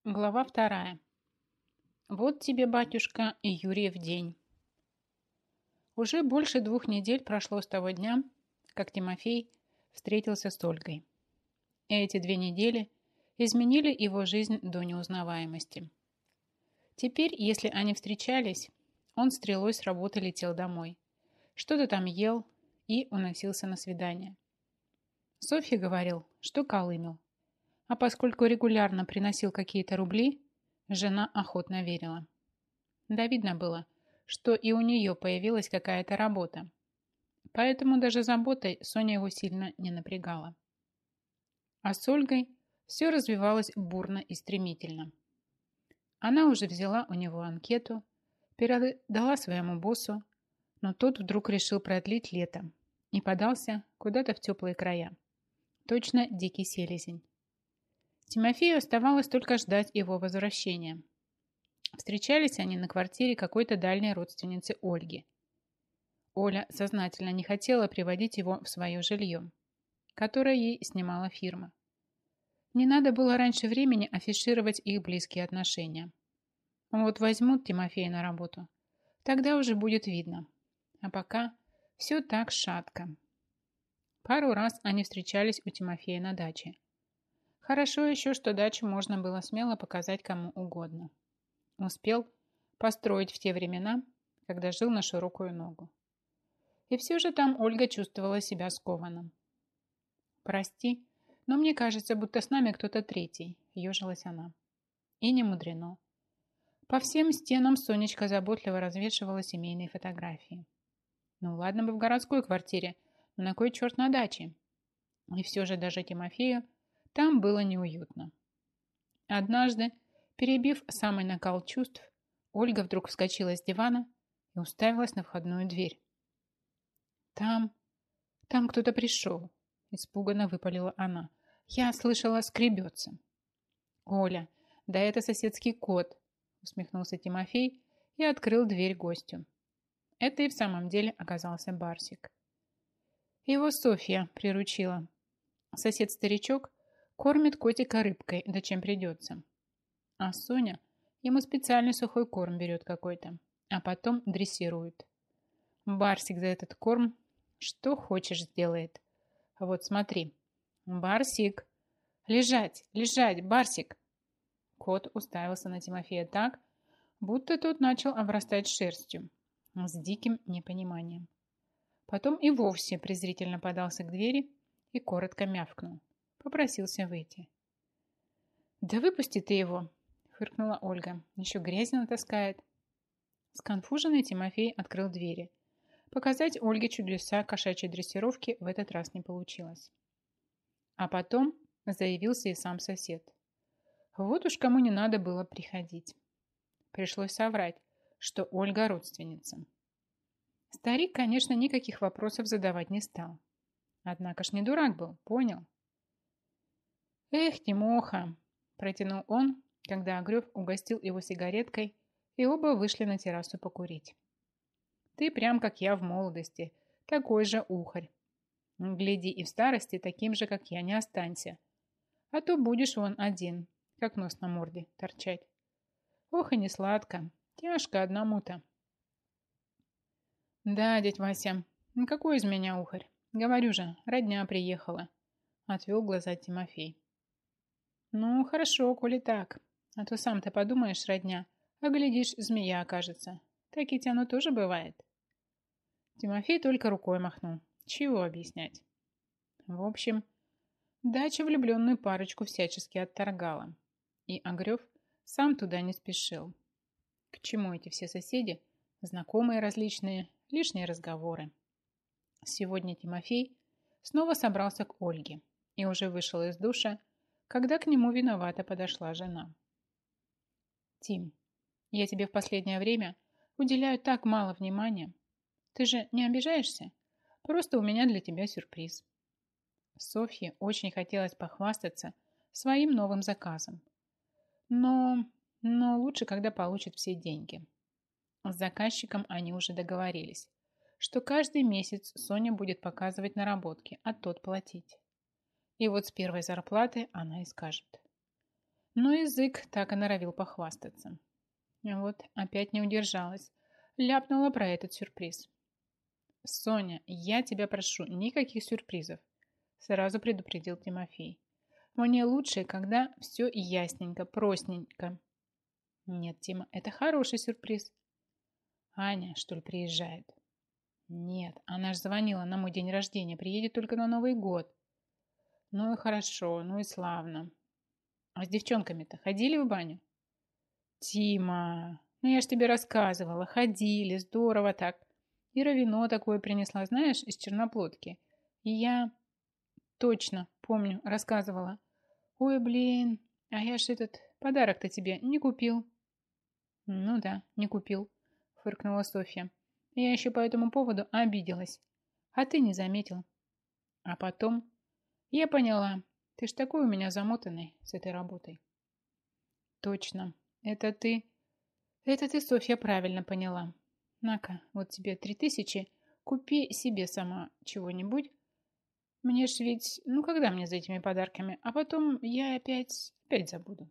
Глава вторая. Вот тебе, батюшка, и Юрьев день. Уже больше 2 недель прошло с того дня, как Тимофей встретился с Ольгой. И эти 2 недели изменили его жизнь до неузнаваемости. Теперь, если они встречались, он стрелой с работы летел домой, что-то там ел и уносился на свидание. Софья говорил, что колымел, а поскольку регулярно приносил какие-то рубли, жена охотно верила. Да видно было, что и у нее появилась какая-то работа. Поэтому даже заботой Соня его сильно не напрягала. А с Ольгой все развивалось бурно и стремительно. Она уже взяла у него анкету, передала своему боссу, но тот вдруг решил продлить лето и подался куда-то в теплые края. Точно дикий селезень. Тимофею оставалось только ждать его возвращения. Встречались они на квартире какой-то дальней родственницы Ольги. Оля сознательно не хотела приводить его в свое жилье, которое ей снимала фирма. Не надо было раньше времени афишировать их близкие отношения. Вот возьмут Тимофея на работу, тогда уже будет видно. А пока все так шатко. Пару раз они встречались у Тимофея на даче. Хорошо еще, что дачу можно было смело показать кому угодно. Успел построить в те времена, когда жил на широкую ногу. И все же там Ольга чувствовала себя скованно. «Прости, но мне кажется, будто с нами кто-то третий», – ежилась она. И не мудрено. По всем стенам Сонечка заботливо развешивала семейные фотографии. Ну ладно бы в городской квартире, но на кой черт на даче? И все же даже Тимофею там было неуютно. Однажды, перебив самый накал чувств, Ольга вдруг вскочила с дивана и уставилась на входную дверь. Там кто-то пришел», – испуганно выпалила она. «Я слышала, скребется». «Оля, да это соседский кот», – усмехнулся Тимофей и открыл дверь гостю. Это и в самом деле оказался Барсик. Его Софья приручила. Сосед-старичок кормит котика рыбкой, да чем придется. А Соня ему специальный сухой корм берет какой-то, а потом дрессирует. Барсик за этот корм что хочешь сделает. Вот смотри. Барсик. Лежать, лежать, Барсик. Кот уставился на Тимофея так, будто тот начал обрастать шерстью, с диким непониманием. Потом и вовсе презрительно подался к двери и коротко мявкнул. Попросился выйти. «Да выпусти ты его!» – фыркнула Ольга. «Еще грязь натаскает». Сконфуженный Тимофей открыл двери. Показать Ольге чудеса кошачьей дрессировки в этот раз не получилось. А потом заявился и сам сосед. Вот уж кому не надо было приходить. Пришлось соврать, что Ольга родственница. Старик, конечно, никаких вопросов задавать не стал. Однако ж не дурак был, понял. «Эх, Тимоха!» – протянул он, когда Огрев угостил его сигареткой, и оба вышли на террасу покурить. «Ты прям как я в молодости, такой же ухарь. Гляди, и в старости таким же, как я, не останься. А то будешь вон один, как нос на морде, торчать. Ох, и не сладко, тяжко одному-то». «Да, дядь Вася, какой из меня ухарь? Говорю же, родня приехала», – отвел глаза Тимофей. «Ну, хорошо, коли так. А то сам-то подумаешь, родня, а глядишь, змея окажется. Так ведь оно тоже бывает». Тимофей только рукой махнул. Чего объяснять? В общем, дача влюбленную парочку всячески отторгала. И Огрев сам туда не спешил. К чему эти все соседи, знакомые различные, лишние разговоры? Сегодня Тимофей снова собрался к Ольге и уже вышел из душа, когда к нему виновато подошла жена. «Тим, я тебе в последнее время уделяю так мало внимания. Ты же не обижаешься? Просто у меня для тебя сюрприз». Софье очень хотелось похвастаться своим новым заказом. Но лучше, когда получит все деньги. С заказчиком они уже договорились, что каждый месяц Соня будет показывать наработки, а тот платить. И вот с первой зарплаты она и скажет: Но язык так и норовил похвастаться. Вот опять не удержалась. Ляпнула про этот сюрприз. «Соня, я тебя прошу, никаких сюрпризов», сразу предупредил Тимофей. «Мне лучше, когда все ясненько, простенько». «Нет, Тима, это хороший сюрприз». «Аня, что ли, приезжает?» «Нет, она же звонила на мой день рождения, приедет только на Новый год». «Ну и хорошо, ну и славно. А с девчонками-то ходили в баню?» «Тима, ну я ж тебе рассказывала, ходили, здорово так. Ира вино такое принесла, знаешь, из Черноплодки. И я точно помню, рассказывала. Ой, блин, а я ж этот подарок-то тебе не купил». «Ну да, не купил», фыркнула Софья. «Я еще по этому поводу обиделась. А ты не заметил. А потом я поняла, ты ж такой у меня замотанный с этой работой». «Точно, это ты...» «Это ты, Софья, правильно поняла. На-ка, вот тебе 3000, купи себе сама чего-нибудь. Мне ж ведь, ну когда мне за этими подарками? А потом я опять забуду».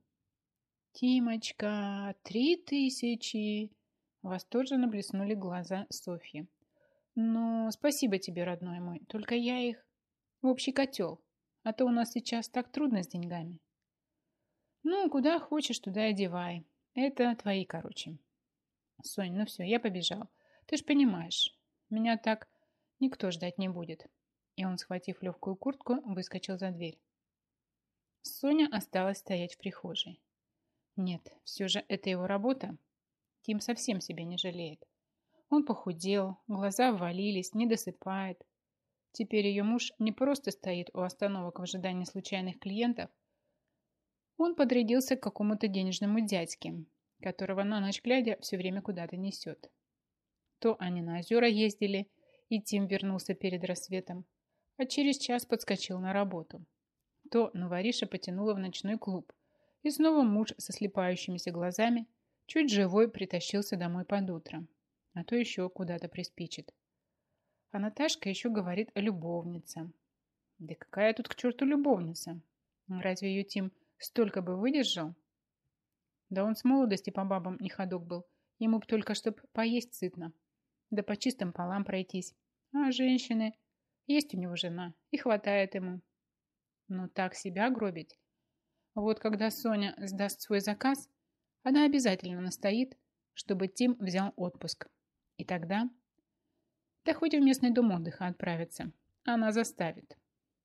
«Тимочка, 3000!» Восторженно блеснули глаза Софьи. «Ну, спасибо тебе, родной мой, только я их в общий котел, а то у нас сейчас так трудно с деньгами». «Ну, куда хочешь, туда и одевай. Это твои, короче». «Сонь, ну все, я побежал. Ты ж понимаешь, меня так никто ждать не будет». И он, схватив легкую куртку, выскочил за дверь. Соня осталась стоять в прихожей. Нет, все же это его работа. Тим совсем себя не жалеет. Он похудел, глаза ввалились, не досыпает. Теперь ее муж не просто стоит у остановок в ожидании случайных клиентов. Он подрядился к какому-то денежному дядьке, которого на ночь глядя все время куда-то несет. То они на озера ездили, и Тим вернулся перед рассветом, а через час подскочил на работу. То новориша потянула в ночной клуб, и снова муж со слепающимися глазами чуть живой притащился домой под утро, а то еще куда-то приспичит. А Наташка еще говорит о любовнице. Да какая тут к черту любовница? Разве ее Тим столько бы выдержал? Да он с молодости по бабам не ходок был, ему б только чтоб поесть сытно, да по чистым полам пройтись. А женщины... Есть у него жена, и хватает ему. Но так себя гробить. Вот когда Соня сдаст свой заказ, она обязательно настоит, чтобы Тим взял отпуск. И тогда... Да хоть в местный дом отдыха отправиться. Она заставит.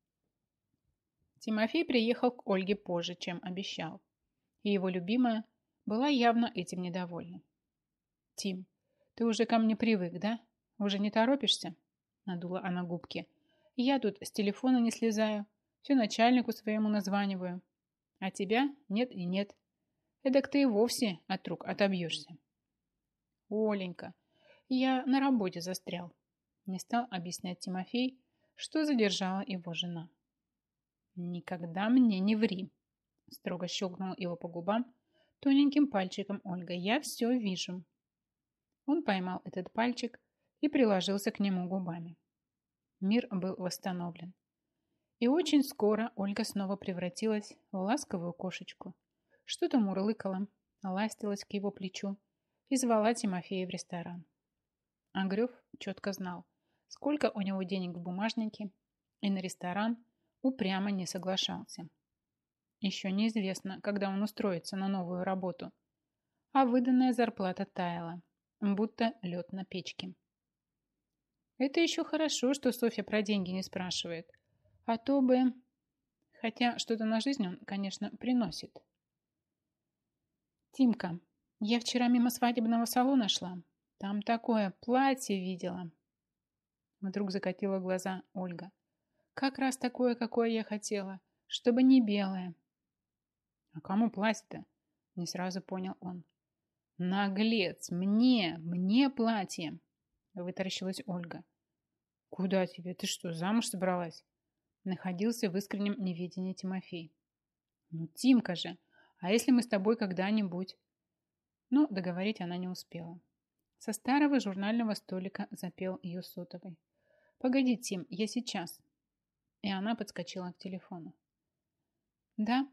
Тимофей приехал к Ольге позже, чем обещал. И его любимая была явно этим недовольна. «Тим, ты уже ко мне привык, да? Уже не торопишься?» Надула она губки. «Я тут с телефона не слезаю, все начальнику своему названиваю. А тебя нет и нет. Эдак ты и вовсе от рук отобьешься». «Оленька, я на работе застрял», не стал объяснять Тимофей, что задержала его жена. «Никогда мне не ври», строго щелкнул его по губам тоненьким пальчиком Ольга. «Я все вижу». Он поймал этот пальчик и приложился к нему губами. Мир был восстановлен. И очень скоро Ольга снова превратилась в ласковую кошечку. Что-то мурлыкала, ластилась к его плечу и звала Тимофея в ресторан. Агрёв четко знал, сколько у него денег в бумажнике, и на ресторан упрямо не соглашался. Еще неизвестно, когда он устроится на новую работу, а выданная зарплата таяла, будто лед на печке. Это еще хорошо, что Софья про деньги не спрашивает, а то бы... Хотя что-то на жизнь он, конечно, приносит. «Тимка, я вчера мимо свадебного салона шла. Там такое платье видела». Вдруг закатила глаза Ольга. «Как раз такое, какое я хотела, чтобы не белое». «А кому платье-то?» Не сразу понял он. «Наглец! Мне платье!» Вытаращилась Ольга. «Куда тебе? Ты что, замуж собралась?» Находился в искреннем неведении Тимофей. «Ну, Тимка же! А если мы с тобой когда-нибудь...» Но договорить она не успела. Со старого журнального столика запел ее сотовый. «Погоди, Тим, я сейчас». И она подскочила к телефону. «Да»,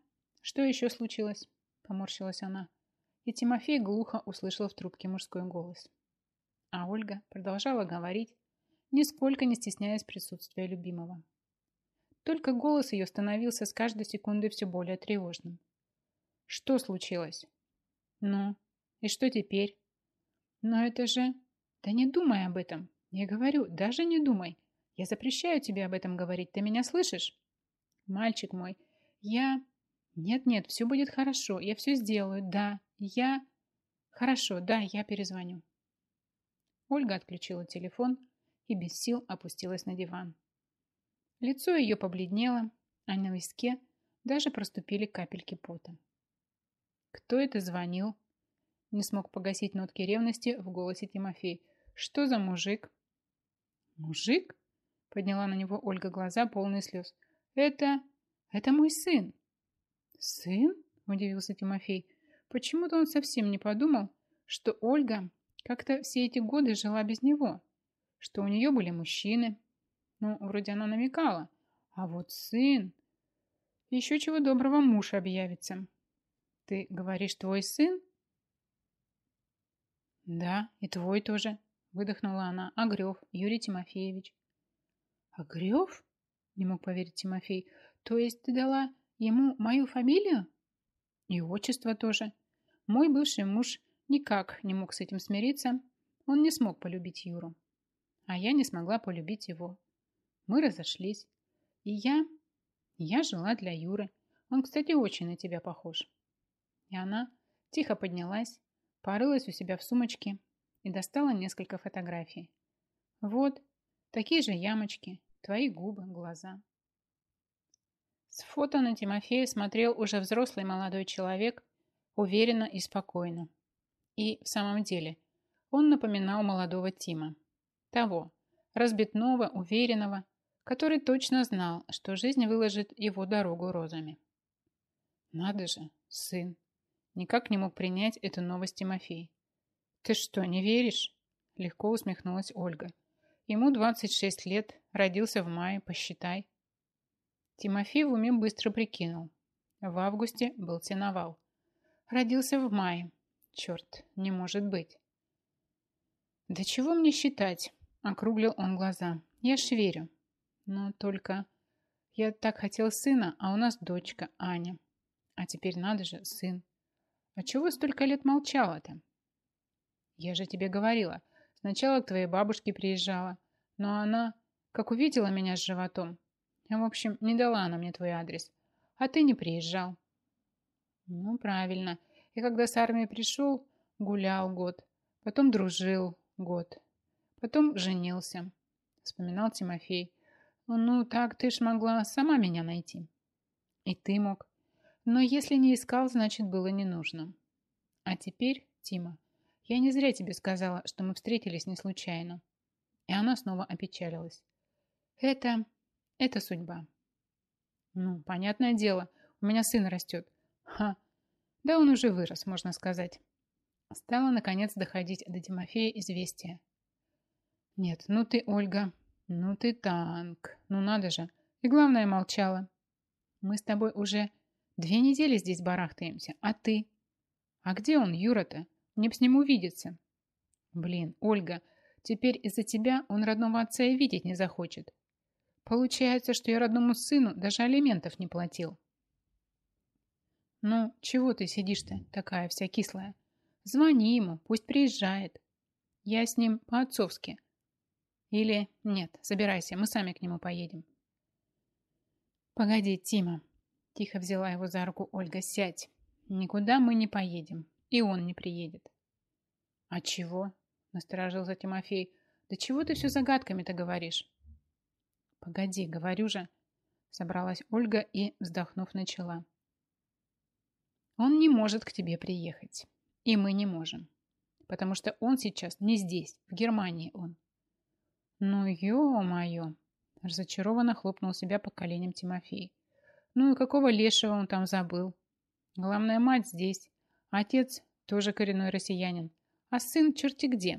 Что еще случилось? Поморщилась она. И Тимофей глухо услышал в трубке мужской голос. А Ольга продолжала говорить, нисколько не стесняясь присутствия любимого. Только голос ее становился с каждой секундой все более тревожным. Что случилось? Ну, и что теперь? Но это же... Да не думай об этом. Я говорю, даже не думай. Я запрещаю тебе об этом говорить. Ты меня слышишь? Мальчик мой, я... Нет-нет, все будет хорошо. Я все сделаю. Да, я... Хорошо, да, я перезвоню. Ольга отключила телефон и без сил опустилась на диван. Лицо ее побледнело, а на виске даже проступили капельки пота. Кто это звонил? Не смог погасить нотки ревности в голосе Тимофей. Что за мужик? Мужик? Подняла на него Ольга глаза, полные слез. Это мой сын. Сын? Удивился Тимофей. Почему-то он совсем не подумал, что Ольга как-то все эти годы жила без него, что у нее были мужчины. Ну, вроде она намекала. А вот сын... Еще чего доброго муж объявится. Ты говоришь, твой сын? Да, и твой тоже, выдохнула она. Огрев Юрий Тимофеевич. Огрев? Не мог поверить Тимофей. То есть ты дала ему мою фамилию? И отчество тоже. Мой бывший муж никак не мог с этим смириться. Он не смог полюбить Юру. А я не смогла полюбить его. Мы разошлись. И я жила для Юры. Он, кстати, очень на тебя похож. И она тихо поднялась, порылась у себя в сумочке и достала несколько фотографий. Вот, такие же ямочки, твои губы, глаза. С фото на Тимофея смотрел уже взрослый молодой человек, уверенно и спокойно. И в самом деле он напоминал молодого Тима. Того, разбитного, уверенного, который точно знал, что жизнь выложит его дорогу розами. Надо же, сын. Никак не мог принять эту новость Тимофей. Ты что, не веришь? Легко усмехнулась Ольга. Ему 26 лет, родился в мае, посчитай. Тимофей в уме быстро прикинул. В августе был сеновал. Родился в мае. Черт, не может быть. Да чего мне считать? Округлил он глаза. Я ж верю. Но только я так хотел сына, а у нас дочка Аня. А теперь надо же, сын. А чего столько лет молчала-то? Я же тебе говорила. Сначала к твоей бабушке приезжала, но она, как увидела меня с животом, в общем, не дала она мне твой адрес. А ты не приезжал. Ну, правильно. И когда с армии пришел, гулял год. Потом дружил год. Потом женился. Вспоминал Тимофей. Ну, так ты ж могла сама меня найти. И ты мог. Но если не искал, значит, было не нужно. А теперь, Тима, я не зря тебе сказала, что мы встретились не случайно. И она снова опечалилась. Это судьба. Ну, понятное дело, у меня сын растет. Ха, да он уже вырос, можно сказать. Стало, наконец, доходить до Тимофея известие. Нет, ну ты, Ольга, ну ты танк. Ну надо же. И главное, молчала. Мы с тобой уже 2 недели здесь барахтаемся, а ты? А где он, Юра-то? Мне б с ним увидеться. Блин, Ольга, теперь из-за тебя он родного отца и видеть не захочет. Получается, что я родному сыну даже алиментов не платил. Ну, чего ты сидишь-то такая вся кислая? Звони ему, пусть приезжает. Я с ним по-отцовски. Или нет, собирайся, мы сами к нему поедем. Погоди, Тима. Тихо взяла его за руку Ольга. Сядь. Никуда мы не поедем. И он не приедет. А чего? Насторожился Тимофей. Да чего ты все загадками-то говоришь? Погоди, говорю же. Собралась Ольга и, вздохнув, начала. Он не может к тебе приехать. И мы не можем. Потому что он сейчас не здесь, в Германии он. Ну, ё-моё! Разочарованно хлопнул себя по коленям Тимофей. Ну и какого лешего он там забыл? Главная мать здесь. Отец тоже коренной россиянин. А сын черти где.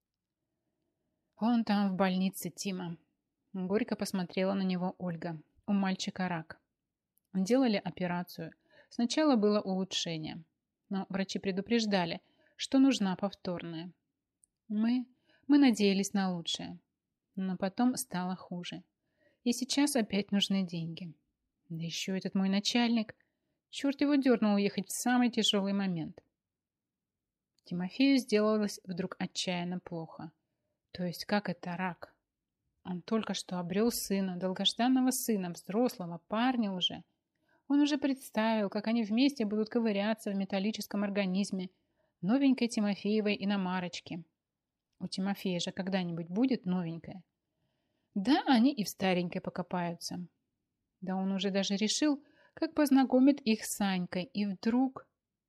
Он там в больнице, Тима. Горько посмотрела на него Ольга. У мальчика рак. Делали операцию. Сначала было улучшение, но врачи предупреждали, что нужна повторная. Мы надеялись на лучшее, но потом стало хуже. И сейчас опять нужны деньги. Да еще этот мой начальник, черт его дернул уехать в самый тяжелый момент. Тимофею сделалось вдруг отчаянно плохо. То есть как это рак? Он только что обрел сына, долгожданного сына, взрослого парня уже. Он уже представил, как они вместе будут ковыряться в металлическом организме новенькой Тимофеевой иномарочки. У Тимофея же когда-нибудь будет новенькая. Да, они и в старенькой покопаются. Да он уже даже решил, как познакомит их с Санькой. И вдруг...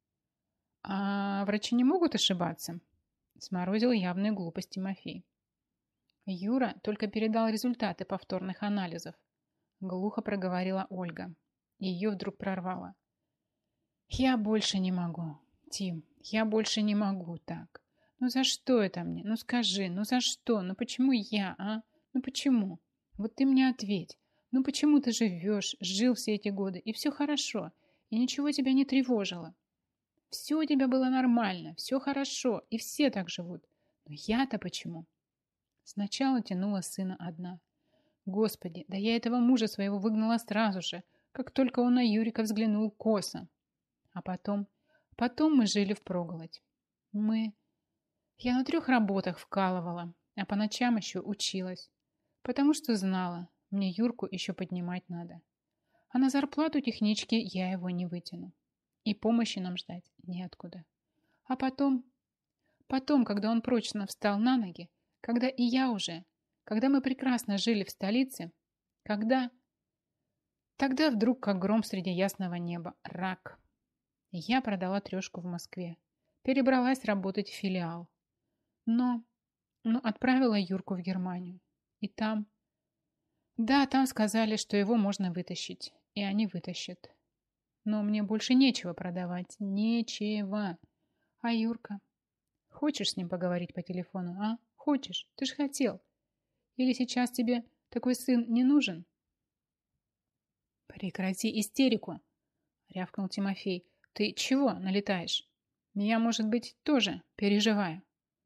А врачи не могут ошибаться? Сморозил явную глупость Тимофей. Юра только передал результаты повторных анализов. Глухо проговорила Ольга. Ее вдруг прорвало. Я больше не могу, Тим, я больше не могу так. Ну за что это мне? Ну скажи, ну за что? Ну почему я, а? Ну почему? Вот ты мне ответь. Ну почему ты живешь, жил все эти годы, и все хорошо, и ничего тебя не тревожило? Все у тебя было нормально, все хорошо, и все так живут. Но я-то почему? Сначала тянула сына одна. Господи, да я этого мужа своего выгнала сразу же, как только он на Юрика взглянул косо. А потом мы жили впроголодь. Я на 3 работах вкалывала, а по ночам еще училась, потому что знала, мне Юрку еще поднимать надо. А на зарплату технички я его не вытяну. И помощи нам ждать неоткуда. А потом, когда он прочно встал на ноги, когда и я уже, когда мы прекрасно жили в столице, тогда вдруг, как гром среди ясного неба, рак. Я продала 3 в Москве, перебралась работать в филиал. Но отправила Юрку в Германию. И там... Да, там сказали, что его можно вытащить. И они вытащат. Но мне больше нечего продавать. Нечего. А Юрка? Хочешь с ним поговорить по телефону, а? Хочешь? Ты ж хотел. Или сейчас тебе такой сын не нужен? Прекрати истерику, рявкнул Тимофей. Ты чего налетаешь? Я, может быть, тоже переживаю.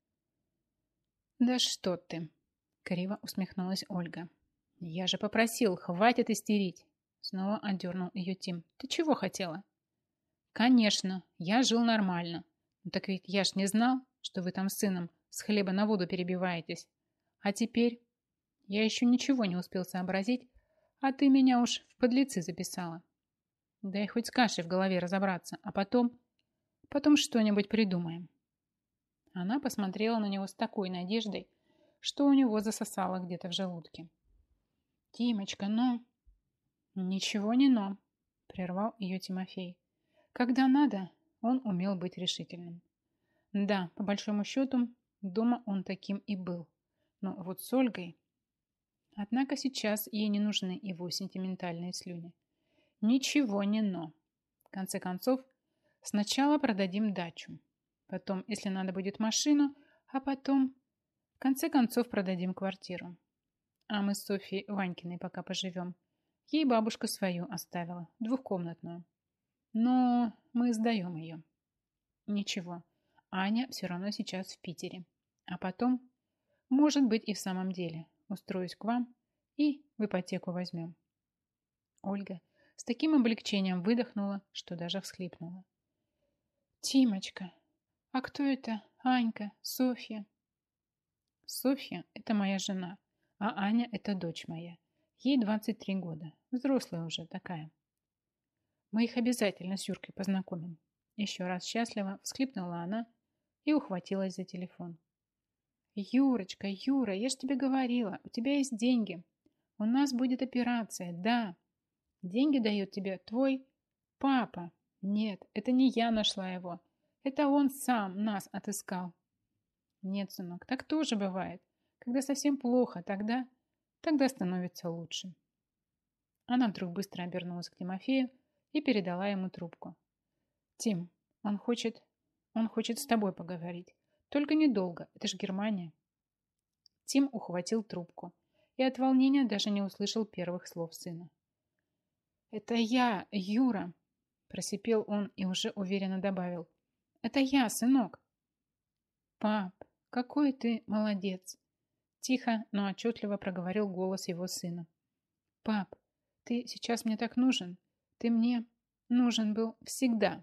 Да что ты, криво усмехнулась Ольга. Я же попросил, хватит истерить. Снова отдернул ее Тим. Ты чего хотела? Конечно, я жил нормально. Ну так ведь я ж не знал, что вы там с сыном с хлеба на воду перебиваетесь. А теперь я еще ничего не успел сообразить, а ты меня уж в подлецы записала. Дай хоть с кашей в голове разобраться, а потом что-нибудь придумаем. Она посмотрела на него с такой надеждой, что у него засосало где-то в желудке. Тимочка, но... Ничего не но, прервал ее Тимофей. Когда надо, он умел быть решительным. Да, по большому счету, дома он таким и был. Но вот с Ольгой... Однако сейчас ей не нужны его сентиментальные слюни. Ничего не но. В конце концов, сначала продадим дачу. Потом, если надо будет машину, а потом, в конце концов, продадим квартиру. А мы с Софьей Ванькиной пока поживем. Ей бабушка свою оставила, 2-комнатную. Но мы сдаем ее. Ничего, Аня все равно сейчас в Питере. А потом, может быть, и в самом деле, устроюсь к вам и в ипотеку возьмем. Ольга с таким облегчением выдохнула, что даже всхлипнула. Тимочка, а кто это? Анька, Софья? Софья – это моя жена, а Аня – это дочь моя. Ей 23 года, взрослая уже такая. Мы их обязательно с Юркой познакомим. Еще раз счастливо всхлипнула она и ухватилась за телефон. Юрочка, Юра, я ж тебе говорила, у тебя есть деньги. У нас будет операция, да. Деньги дает тебе твой папа. Нет, это не я нашла его. Это он сам нас отыскал. Нет, сынок, так тоже бывает. Когда совсем плохо, тогда становится лучше. Она вдруг быстро обернулась к Тимофею и передала ему трубку. Тим, он хочет с тобой поговорить. Только недолго, это ж Германия. Тим ухватил трубку и от волнения даже не услышал первых слов сына. Это я, Юра. Просипел он и уже уверенно добавил. Это я, сынок. Пап, какой ты молодец. Тихо, но отчетливо проговорил голос его сына. Пап, ты сейчас мне так нужен. Ты мне нужен был всегда.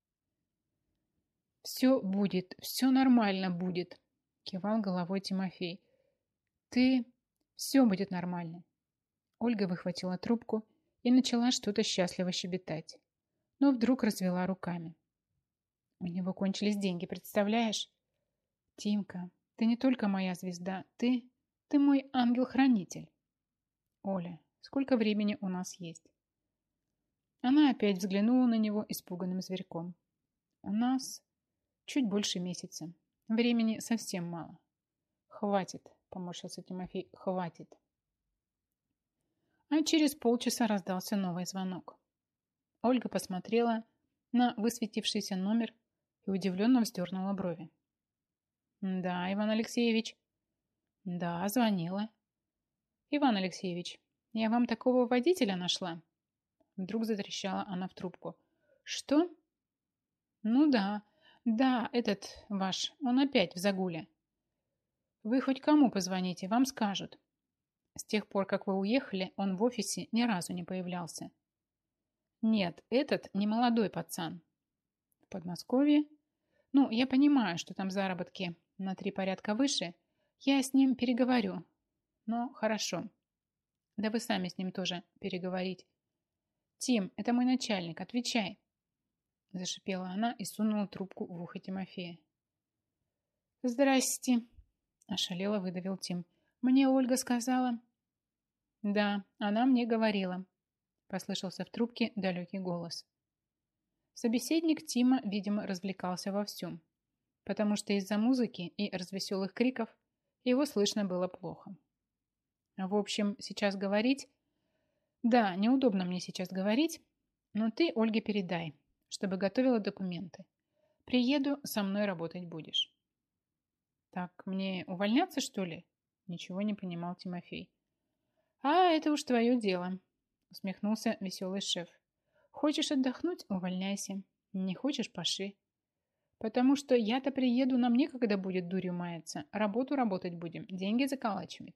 Все будет, все нормально будет, кивал головой Тимофей. Ты... Все будет нормально. Ольга выхватила трубку и начала что-то счастливо щебетать. Но вдруг развела руками. У него кончились деньги, представляешь? Тимка, ты не только моя звезда, ты мой ангел-хранитель. Оля, сколько времени у нас есть? Она опять взглянула на него испуганным зверьком. У нас чуть больше месяца. Времени совсем мало. Хватит, поморщился Тимофей, хватит. А через полчаса раздался новый звонок. Ольга посмотрела на высветившийся номер и удивленно вздернула брови. Да, Иван Алексеевич. Да, звонила. Иван Алексеевич, я вам такого водителя нашла. Вдруг затрещала она в трубку. Что? Ну да, этот ваш, он опять в загуле. Вы хоть кому позвоните, вам скажут. С тех пор, как вы уехали, он в офисе ни разу не появлялся. Нет, этот не молодой пацан. В Подмосковье? Ну, я понимаю, что там заработки на 3 порядка выше. Я с ним переговорю. Но хорошо. Да вы сами с ним тоже переговорить. Тим, это мой начальник, отвечай. Зашипела она и сунула трубку в ухо Тимофея. Здрасте. Ошалело выдавил Тим. Мне Ольга сказала... Да, она мне говорила. Послышался в трубке далекий голос. Собеседник Тима, видимо, развлекался вовсю, потому что из-за музыки и развеселых криков его слышно было плохо. В общем, сейчас говорить... Да, неудобно мне сейчас говорить, но ты Ольге передай, чтобы готовила документы. Приеду, со мной работать будешь. Так, мне увольняться, что ли? Ничего не понимал Тимофей. А, это уж твое дело, усмехнулся веселый шеф. Хочешь отдохнуть? Увольняйся. Не хочешь? Паши. Потому что я-то приеду, нам некогда будет дурью маяться. Работу работать будем, деньги заколачивать.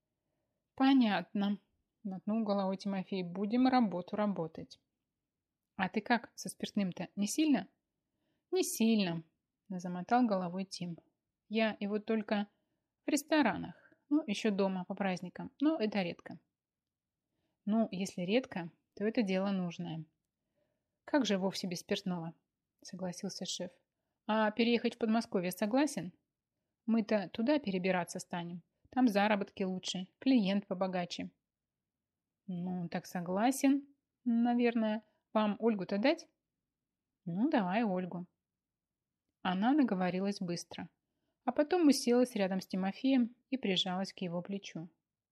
Понятно, мотнул головой Тимофей. Будем работу работать. А ты как со спиртным-то? Не сильно? Не сильно, замотал головой Тим. Я и вот только в ресторанах. Ну, еще дома по праздникам. Но это редко. Ну, если редко, то это дело нужное. Как же вовсе без спиртного? Согласился шеф. А переехать в Подмосковье согласен? Мы-то туда перебираться станем. Там заработки лучше, клиент побогаче. Ну, так согласен, наверное. Вам Ольгу-то дать? Ну, давай Ольгу. Она наговорилась быстро, а потом уселась рядом с Тимофеем и прижалась к его плечу.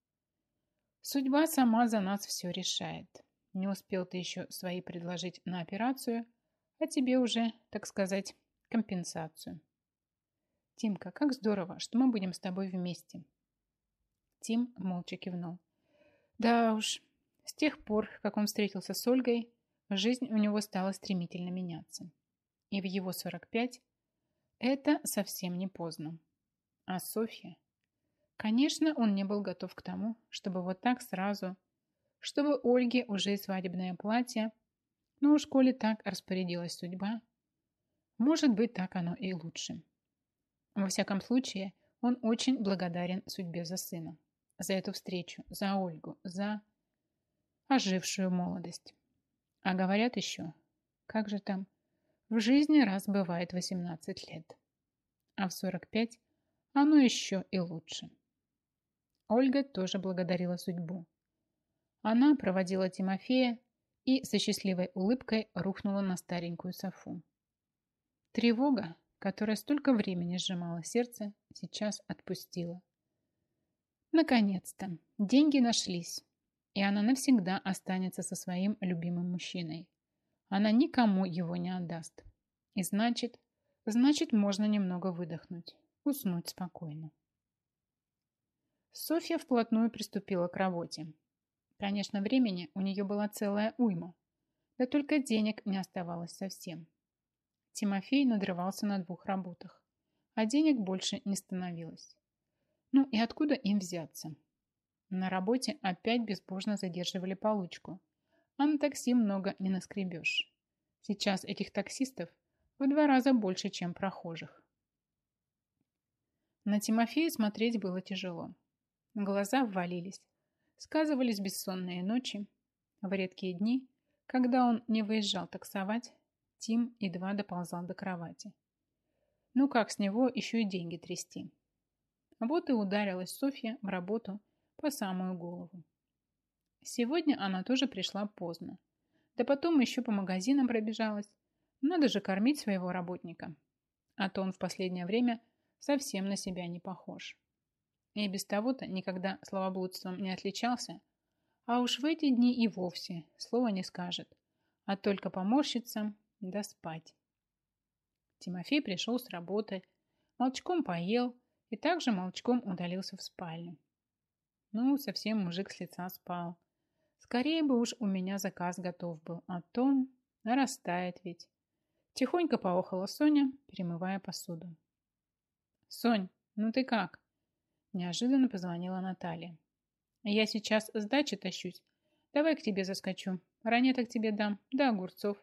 Судьба сама за нас все решает. Не успел ты еще свои предложить на операцию, а тебе уже, так сказать, компенсацию. Тимка, как здорово, что мы будем с тобой вместе. Тим молча кивнул. Да уж, с тех пор, как он встретился с Ольгой, жизнь у него стала стремительно меняться. И в его 45 это совсем не поздно. А Софья? Конечно, он не был готов к тому, чтобы вот так сразу, чтобы Ольге уже и свадебное платье, но уж коли так распорядилась судьба, может быть, так оно и лучше. Во всяком случае, он очень благодарен судьбе за сына, за эту встречу, за Ольгу, за ожившую молодость. А говорят еще, как же там, в жизни раз бывает 18 лет, а в 45 оно еще и лучше. Ольга тоже благодарила судьбу. Она проводила Тимофея и со счастливой улыбкой рухнула на старенькую софу. Тревога, которая столько времени сжимала сердце, сейчас отпустила. Наконец-то деньги нашлись, и она навсегда останется со своим любимым мужчиной. Она никому его не отдаст. И значит, можно немного выдохнуть, уснуть спокойно. Софья вплотную приступила к работе. Конечно, времени у нее была целая уйма. Да только денег не оставалось совсем. Тимофей надрывался на двух работах, а денег больше не становилось. Ну и откуда им взяться? На работе опять безбожно задерживали получку, а на такси много не наскребешь. Сейчас этих таксистов в 2 раза больше, чем прохожих. На Тимофея смотреть было тяжело. Глаза ввалились, сказывались бессонные ночи. В редкие дни, когда он не выезжал таксовать, Тим едва доползал до кровати. Ну как с него еще и деньги трясти? Вот и ударилась Софья в работу по самую голову. Сегодня она тоже пришла поздно. Да потом еще по магазинам пробежалась. Надо же кормить своего работника. А то он в последнее время совсем на себя не похож. И без того-то никогда словоблудством не отличался, а уж в эти дни и вовсе слова не скажет, а только поморщится да спать. Тимофей пришел с работы, молчком поел и также молчком удалился в спальню. Ну, совсем мужик с лица спал. Скорее бы уж у меня заказ готов был, а то растает ведь. Тихонько поохала Соня, перемывая посуду. «Сонь, ну ты как?» Неожиданно позвонила Наталья. «Я сейчас с дачи тащусь. Давай к тебе заскочу. Ранеток тебе дам, да огурцов».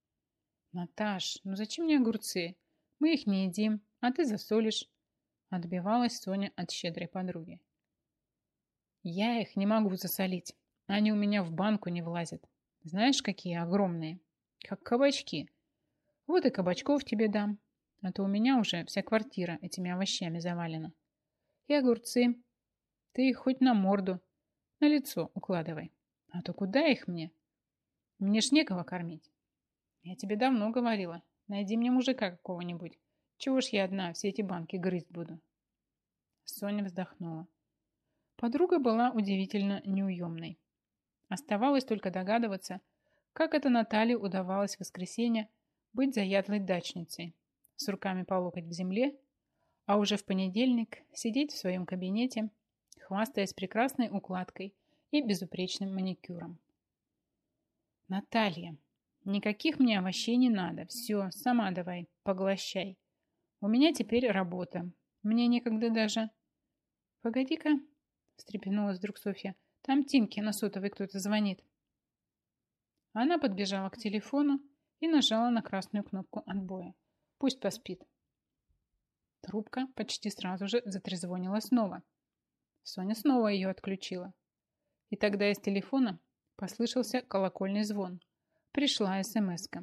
«Наташ, ну зачем мне огурцы? Мы их не едим, а ты засолишь». Отбивалась Соня от щедрой подруги. «Я их не могу засолить. Они у меня в банку не влазят. Знаешь, какие огромные? Как кабачки. Вот и кабачков тебе дам. А то у меня уже вся квартира этими овощами завалена. И огурцы. Ты их хоть на морду, на лицо укладывай. А то куда их мне? Мне ж некого кормить. Я тебе давно говорила. Найди мне мужика какого-нибудь. Чего ж я одна все эти банки грызть буду?» Соня вздохнула. Подруга была удивительно неуемной. Оставалось только догадываться, как это Наталье удавалось в воскресенье быть заядлой дачницей, с руками по локоть в земле, а уже в понедельник сидеть в своем кабинете, хвастаясь прекрасной укладкой и безупречным маникюром. «Наталья, никаких мне овощей не надо. Все, сама давай, поглощай. У меня теперь работа. Мне некогда даже...» «Погоди-ка», встрепенулась вдруг Софья, «там Тимке на сотовый кто-то звонит». Она подбежала к телефону и нажала на красную кнопку отбоя. «Пусть поспит». Трубка почти сразу же затрезвонила снова. Соня снова ее отключила. И тогда из телефона послышался колокольный звон. Пришла смс-ка.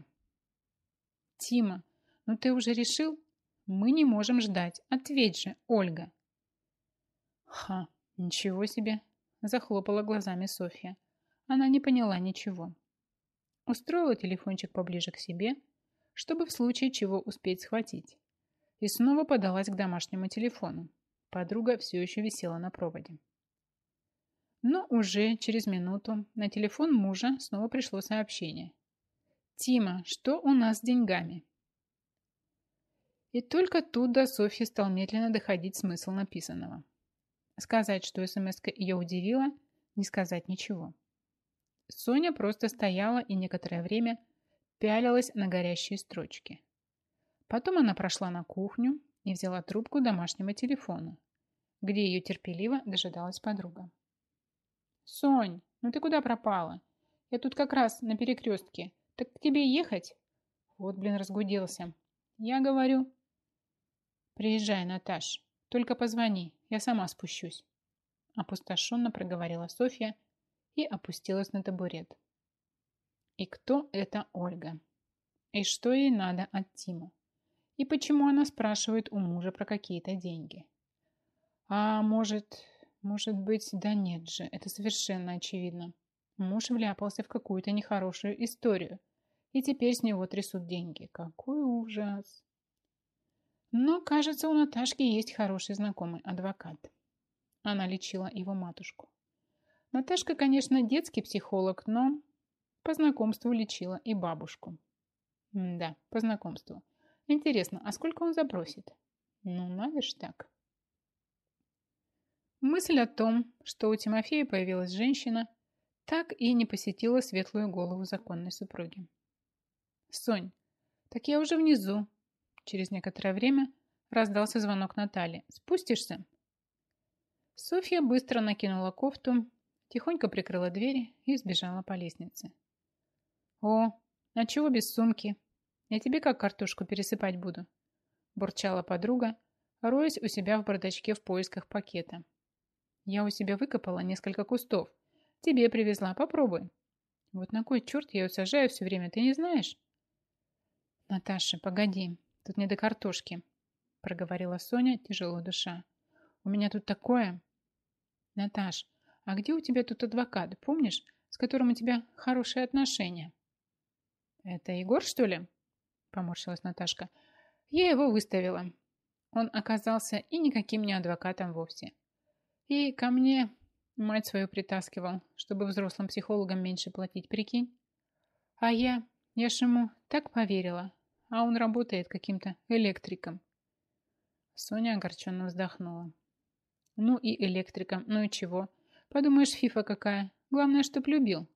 «Тима, ну ты уже решил? Мы не можем ждать. Ответь же, Ольга». «Ха, ничего себе!» Захлопала глазами Софья. Она не поняла ничего. Устроила телефончик поближе к себе, чтобы в случае чего успеть схватить. И снова подалась к домашнему телефону. Подруга все еще висела на проводе. Но уже через минуту на телефон мужа снова пришло сообщение. «Тима, что у нас с деньгами?» И только тут до Софьи стал медленно доходить смысл написанного. Сказать, что смс-ка ее удивила, не сказать ничего. Соня просто стояла и некоторое время пялилась на горящие строчки. Потом она прошла на кухню и взяла трубку домашнего телефона, где ее терпеливо дожидалась подруга. «Сонь, ну ты куда пропала? Я тут как раз на перекрестке. Так к тебе ехать?» Вот, блин, разгуделся. «Я говорю...» «Приезжай, Наташ. Только позвони, я сама спущусь». Опустошенно проговорила Софья и опустилась на табурет. И кто эта Ольга? И что ей надо от Тима? И почему она спрашивает у мужа про какие-то деньги? А может быть, да нет же, это совершенно очевидно. Муж вляпался в какую-то нехорошую историю, и теперь с него трясут деньги. Какой ужас! Но, кажется, у Наташки есть хороший знакомый адвокат. Она лечила его матушку. Наташка, конечно, детский психолог, но по знакомству лечила и бабушку. Да, по знакомству. Интересно, а сколько он запросит? Ну, надо ж так. Мысль о том, что у Тимофея появилась женщина, так и не посетила светлую голову законной супруги. «Сонь, так я уже внизу». Через некоторое время раздался звонок Натальи. «Спустишься?» Софья быстро накинула кофту, тихонько прикрыла дверь и сбежала по лестнице. «О, а чего без сумки? Я тебе как картошку пересыпать буду?» Бурчала подруга, роясь у себя в бардачке в поисках пакета. «Я у себя выкопала несколько кустов. Тебе привезла, попробуй. Вот на кой черт я ее сажаю все время, ты не знаешь?» «Наташа, погоди, тут не до картошки», проговорила Соня, тяжело дыша. «У меня тут такое...» «Наташ, а где у тебя тут адвокат, помнишь, с которым у тебя хорошие отношения?» «Это Егор, что ли?» Поморщилась Наташка. «Я его выставила. Он оказался и никаким не адвокатом вовсе. И ко мне мать свою притаскивал, чтобы взрослым психологам меньше платить, прикинь. А я ж ему так поверила, а он работает каким-то электриком». Соня огорченно вздохнула. «Ну и электриком, ну и чего? Подумаешь, фифа какая. Главное, чтоб любил».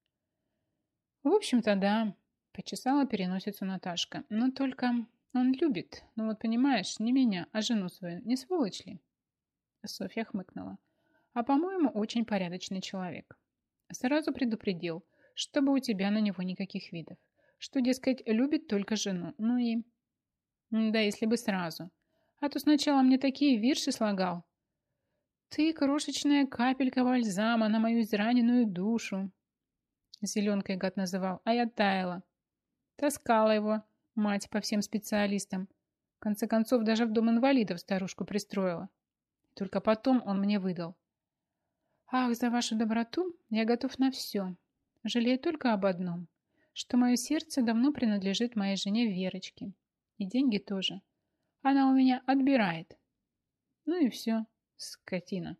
«В общем-то, да», – почесала переносицу Наташка. «Но только он любит. Ну вот понимаешь, не меня, а жену свою. Не сволочь ли?» Софья хмыкнула. «А по-моему, очень порядочный человек. Сразу предупредил, чтобы у тебя на него никаких видов. Что, дескать, любит только жену. Ну и...» «Да, если бы сразу. А то сначала мне такие вирши слагал. Ты крошечная капелька бальзама на мою израненную душу. Зеленкой гад называл, а я таяла. Таскала его, мать, по всем специалистам. В конце концов, даже в дом инвалидов старушку пристроила. Только потом он мне выдал. Ах, за вашу доброту я готов на все. Жалею только об одном, что мое сердце давно принадлежит моей жене Верочке. И деньги тоже. Она у меня отбирает. Ну и все, скотина.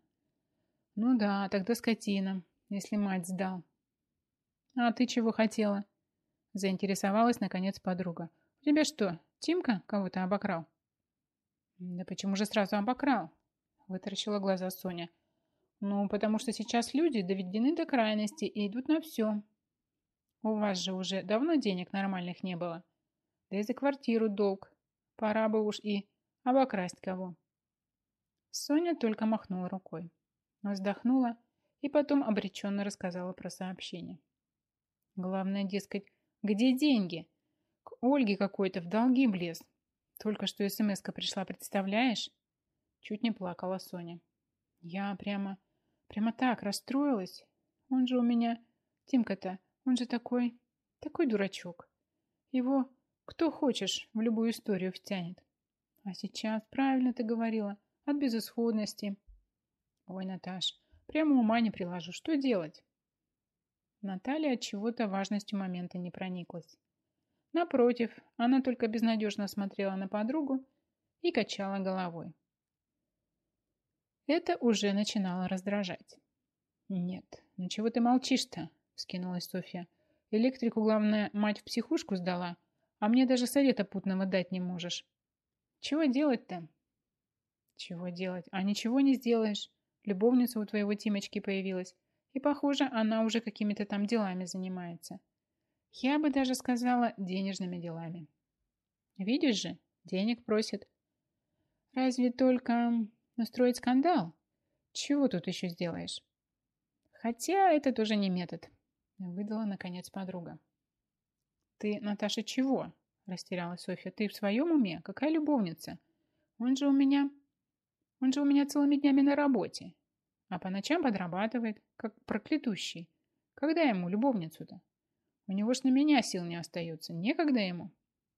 Ну да, тогда скотина, если мать сдал. А ты чего хотела? Заинтересовалась, наконец, подруга. У тебя что, Тимка кого-то обокрал? Да почему же сразу обокрал? Вытаращила глаза Соня. Ну, потому что сейчас люди доведены до крайности и идут на все. У вас же уже давно денег нормальных не было. Да и за квартиру долг. Пора бы уж и обокрасть кого. Соня только махнула рукой. Вздохнула и потом обреченно рассказала про сообщение. Главное, дескать, где деньги? К Ольге какой-то в долги влез. Только что смс-ка пришла, представляешь? Чуть не плакала Соня. Я прямо так расстроилась. Он же у меня, Тимка-то, он же такой дурачок. Его кто хочешь в любую историю втянет. А сейчас, правильно ты говорила, от безысходности. Ой, Наташ, прямо ума не приложу. Что делать? Наталья от чего-то важностью момента не прониклась. Напротив, она только безнадежно смотрела на подругу и качала головой. Это уже начинало раздражать. «Нет, ну чего ты молчишь-то?» – вскинулась Софья. «Электрику, главное, мать в психушку сдала, а мне даже совета путного дать не можешь. Чего делать-то?» «Чего делать? А ничего не сделаешь. Любовница у твоего Тимочки появилась, и, похоже, она уже какими-то там делами занимается. Я бы даже сказала, денежными делами. Видишь же, денег просит. Разве только устроить скандал? Чего тут еще сделаешь?» «Хотя это тоже не метод», — выдала, наконец, подруга. «Ты, Наташа, чего?» — растерялась Софья. «Ты в своем уме? Какая любовница? Он же у меня целыми днями на работе, а по ночам подрабатывает, как проклятущий. Когда ему любовницу-то? У него ж на меня сил не остается, некогда ему».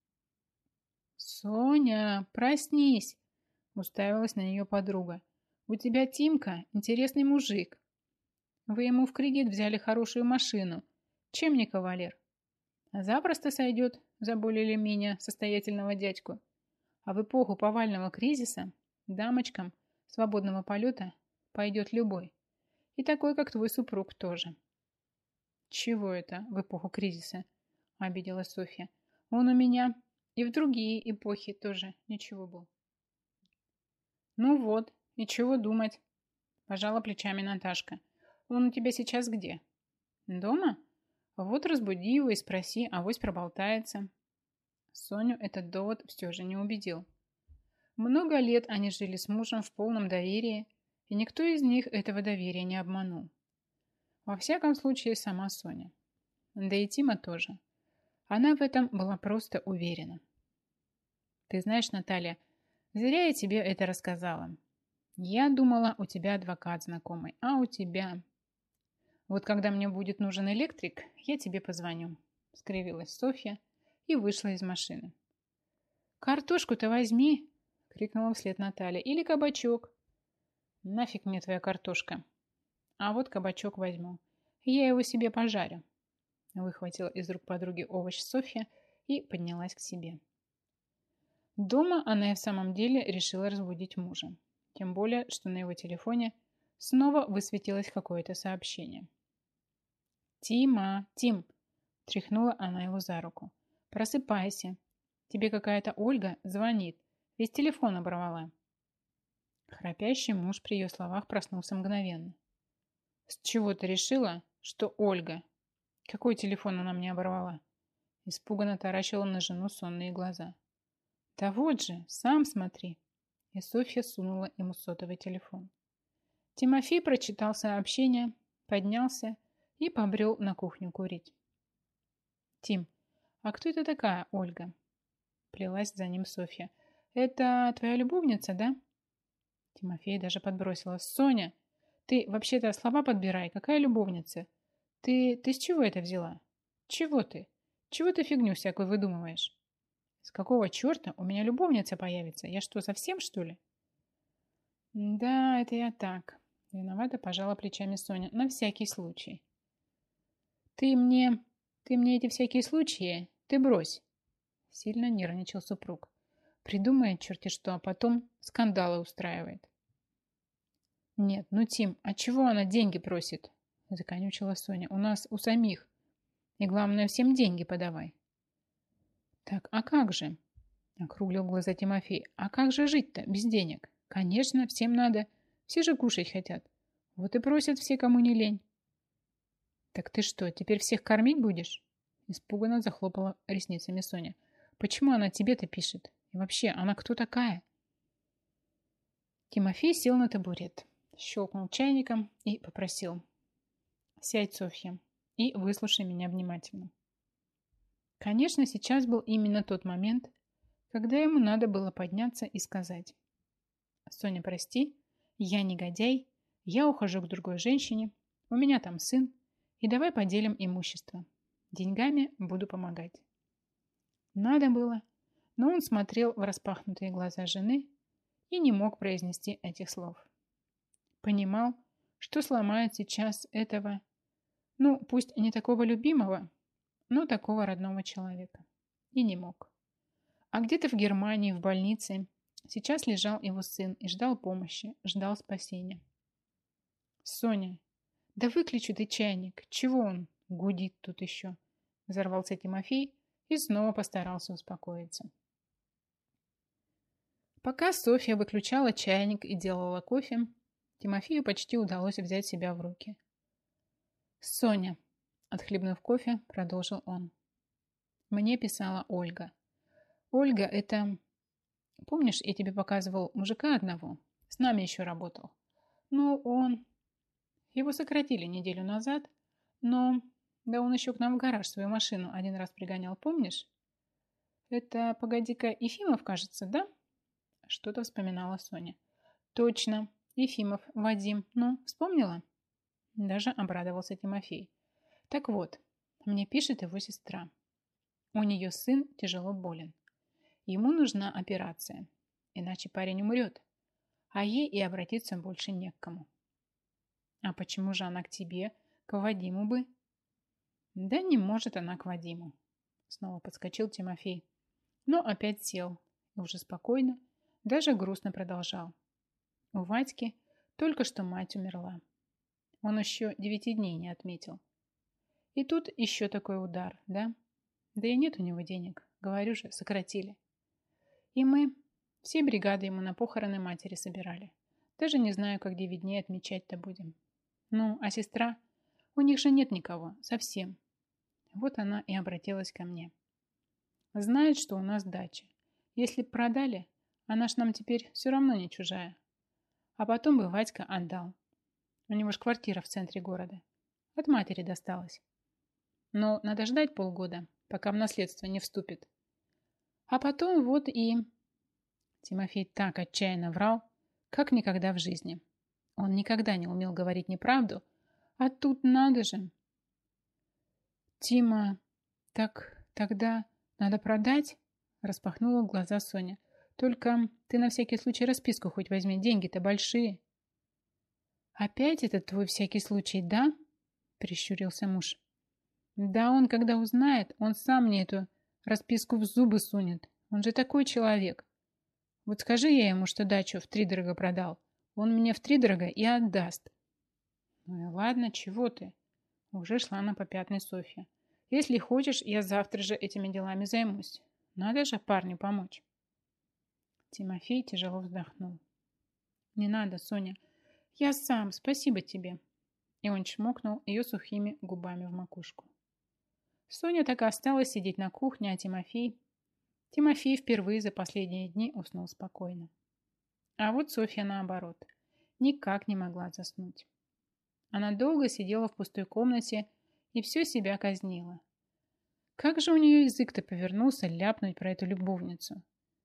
«Соня, проснись!» — уставилась на нее подруга. «У тебя Тимка интересный мужик. Вы ему в кредит взяли хорошую машину. Чем не кавалер? Запросто сойдет за более или менее состоятельного дядьку. А в эпоху повального кризиса дамочкам свободного полета пойдет любой. И такой, как твой супруг, тоже». «Чего это в эпоху кризиса?» – обиделась Софья. «Он у меня и в другие эпохи тоже ничего был». «Ну вот, и чего думать?» – пожала плечами Наташка. «Он у тебя сейчас где?» Дома? Вот разбуди его и спроси, авось проболтается. Соню этот довод все же не убедил. Много лет они жили с мужем в полном доверии, и никто из них этого доверия не обманул. Во всяком случае, сама Соня. Да и Тима тоже. Она в этом была просто уверена. Ты знаешь, Наталья, зря я тебе это рассказала. Я думала, у тебя адвокат знакомый, а у тебя... Вот когда мне будет нужен электрик, я тебе позвоню. Скривилась Софья и вышла из машины. Картошку-то возьми, крикнула вслед Наталья. Или кабачок. Нафиг мне твоя картошка. А вот кабачок возьму. Я его себе пожарю. Выхватила из рук подруги овощ Софья и поднялась к себе. Дома она и в самом деле решила разбудить мужа. Тем более, что на его телефоне снова высветилось какое-то сообщение. «Тима, Тим!» – тряхнула она его за руку. «Просыпайся. Тебе какая-то Ольга звонит. Весь телефон оборвала». Храпящий муж при ее словах проснулся мгновенно. «С чего ты решила, что Ольга? Какой телефон она мне оборвала?» Испуганно таращила на жену сонные глаза. «Да вот же, сам смотри!» И Софья сунула ему сотовый телефон. Тимофей прочитал сообщение, поднялся и побрел на кухню курить. «Тим, а кто это такая Ольга?» Плелась за ним Софья. «Это твоя любовница, да?» Тимофей даже подбросила. «Соня, ты вообще-то слова подбирай. Какая любовница? Ты с чего это взяла? Чего ты? Чего ты фигню всякую выдумываешь? С какого черта у меня любовница появится? Я что, совсем, что ли?» «Да, это я так». Виновата пожала плечами Соня. «На всякий случай». Ты мне эти всякие случаи, ты брось. Сильно нервничал супруг. Придумает черти что, а потом скандалы устраивает. Нет, ну, Тим, а чего она деньги просит? Законючила Соня. У нас у самих. И главное, всем деньги подавай. Так, а как же? Округлил глаза Тимофей. А как же жить-то без денег? Конечно, всем надо. Все же кушать хотят. Вот и просят все, кому не лень. Так ты что, теперь всех кормить будешь? Испуганно захлопала ресницами Соня. Почему она тебе-то пишет? И вообще, она кто такая? Тимофей сел на табурет, щелкнул чайником и попросил. Сядь, Софья, и выслушай меня внимательно. Конечно, сейчас был именно тот момент, когда ему надо было подняться и сказать. Соня, прости, я негодяй, я ухожу к другой женщине, у меня там сын, и давай поделим имущество. Деньгами буду помогать. Надо было, но он смотрел в распахнутые глаза жены и не мог произнести этих слов. Понимал, что сломает сейчас этого, ну, пусть не такого любимого, но такого родного человека. И не мог. А где-то в Германии, в больнице, сейчас лежал его сын и ждал помощи, ждал спасения. Соня, да выключи ты чайник, чего он гудит тут еще? Взорвался Тимофей и снова постарался успокоиться. Пока Софья выключала чайник и делала кофе, Тимофею почти удалось взять себя в руки. «Соня», — отхлебнув кофе, продолжил он. «Мне писала Ольга. Ольга — это... Помнишь, я тебе показывал мужика одного? С нами еще работал. Ну, он... Его сократили неделю назад, но... Да он еще к нам в гараж свою машину один раз пригонял, помнишь? Это, погоди-ка, Ефимов, кажется, да?» Что-то вспоминала Соня. «Точно, Ефимов, Вадим. Ну, вспомнила?» Даже обрадовался Тимофей. «Так вот, мне пишет его сестра. У нее сын тяжело болен. Ему нужна операция, иначе парень умрет, а ей и обратиться больше не к кому». «А почему же она к тебе, к Вадиму бы?» «Да не может она к Вадиму», снова подскочил Тимофей, но опять сел и уже спокойно, даже грустно продолжал. У Вадьки только что мать умерла. Он еще 9 дней не отметил. И тут еще такой удар, да? Да и нет у него денег, говорю же, сократили. И мы все бригады ему на похороны матери собирали. Даже не знаю, как 9 дней отмечать-то будем. Ну, а сестра? У них же нет никого, совсем. Вот она и обратилась ко мне. Знает, что у нас дача. Если б продали, она ж нам теперь все равно не чужая. А потом бы Вадька отдал. У него ж квартира в центре города. От матери досталась. Но надо ждать полгода, пока в наследство не вступит. А потом вот и... Тимофей так отчаянно врал, как никогда в жизни. Он никогда не умел говорить неправду, а тут надо же. Тима, так тогда надо продать? Распахнула глаза Соня. Только ты на всякий случай расписку хоть возьми, деньги-то большие. Опять этот твой всякий случай, да? Прищурился муж. Да он, когда узнает, он сам мне эту расписку в зубы сунет. Он же такой человек. Вот скажи я ему, что дачу втридорого продал. Он мне втридорого и отдаст. Ну и ладно, чего ты? Уже шла на попятный Софья. Если хочешь, я завтра же этими делами займусь. Надо же парню помочь. Тимофей тяжело вздохнул. Не надо, Соня. Я сам, спасибо тебе. И он чмокнул ее сухими губами в макушку. Соня так и осталась сидеть на кухне, а Тимофей впервые за последние дни уснул спокойно. А вот Софья наоборот. Никак не могла заснуть. Она долго сидела в пустой комнате и все себя казнила. Как же у нее язык-то повернулся ляпнуть про эту любовницу?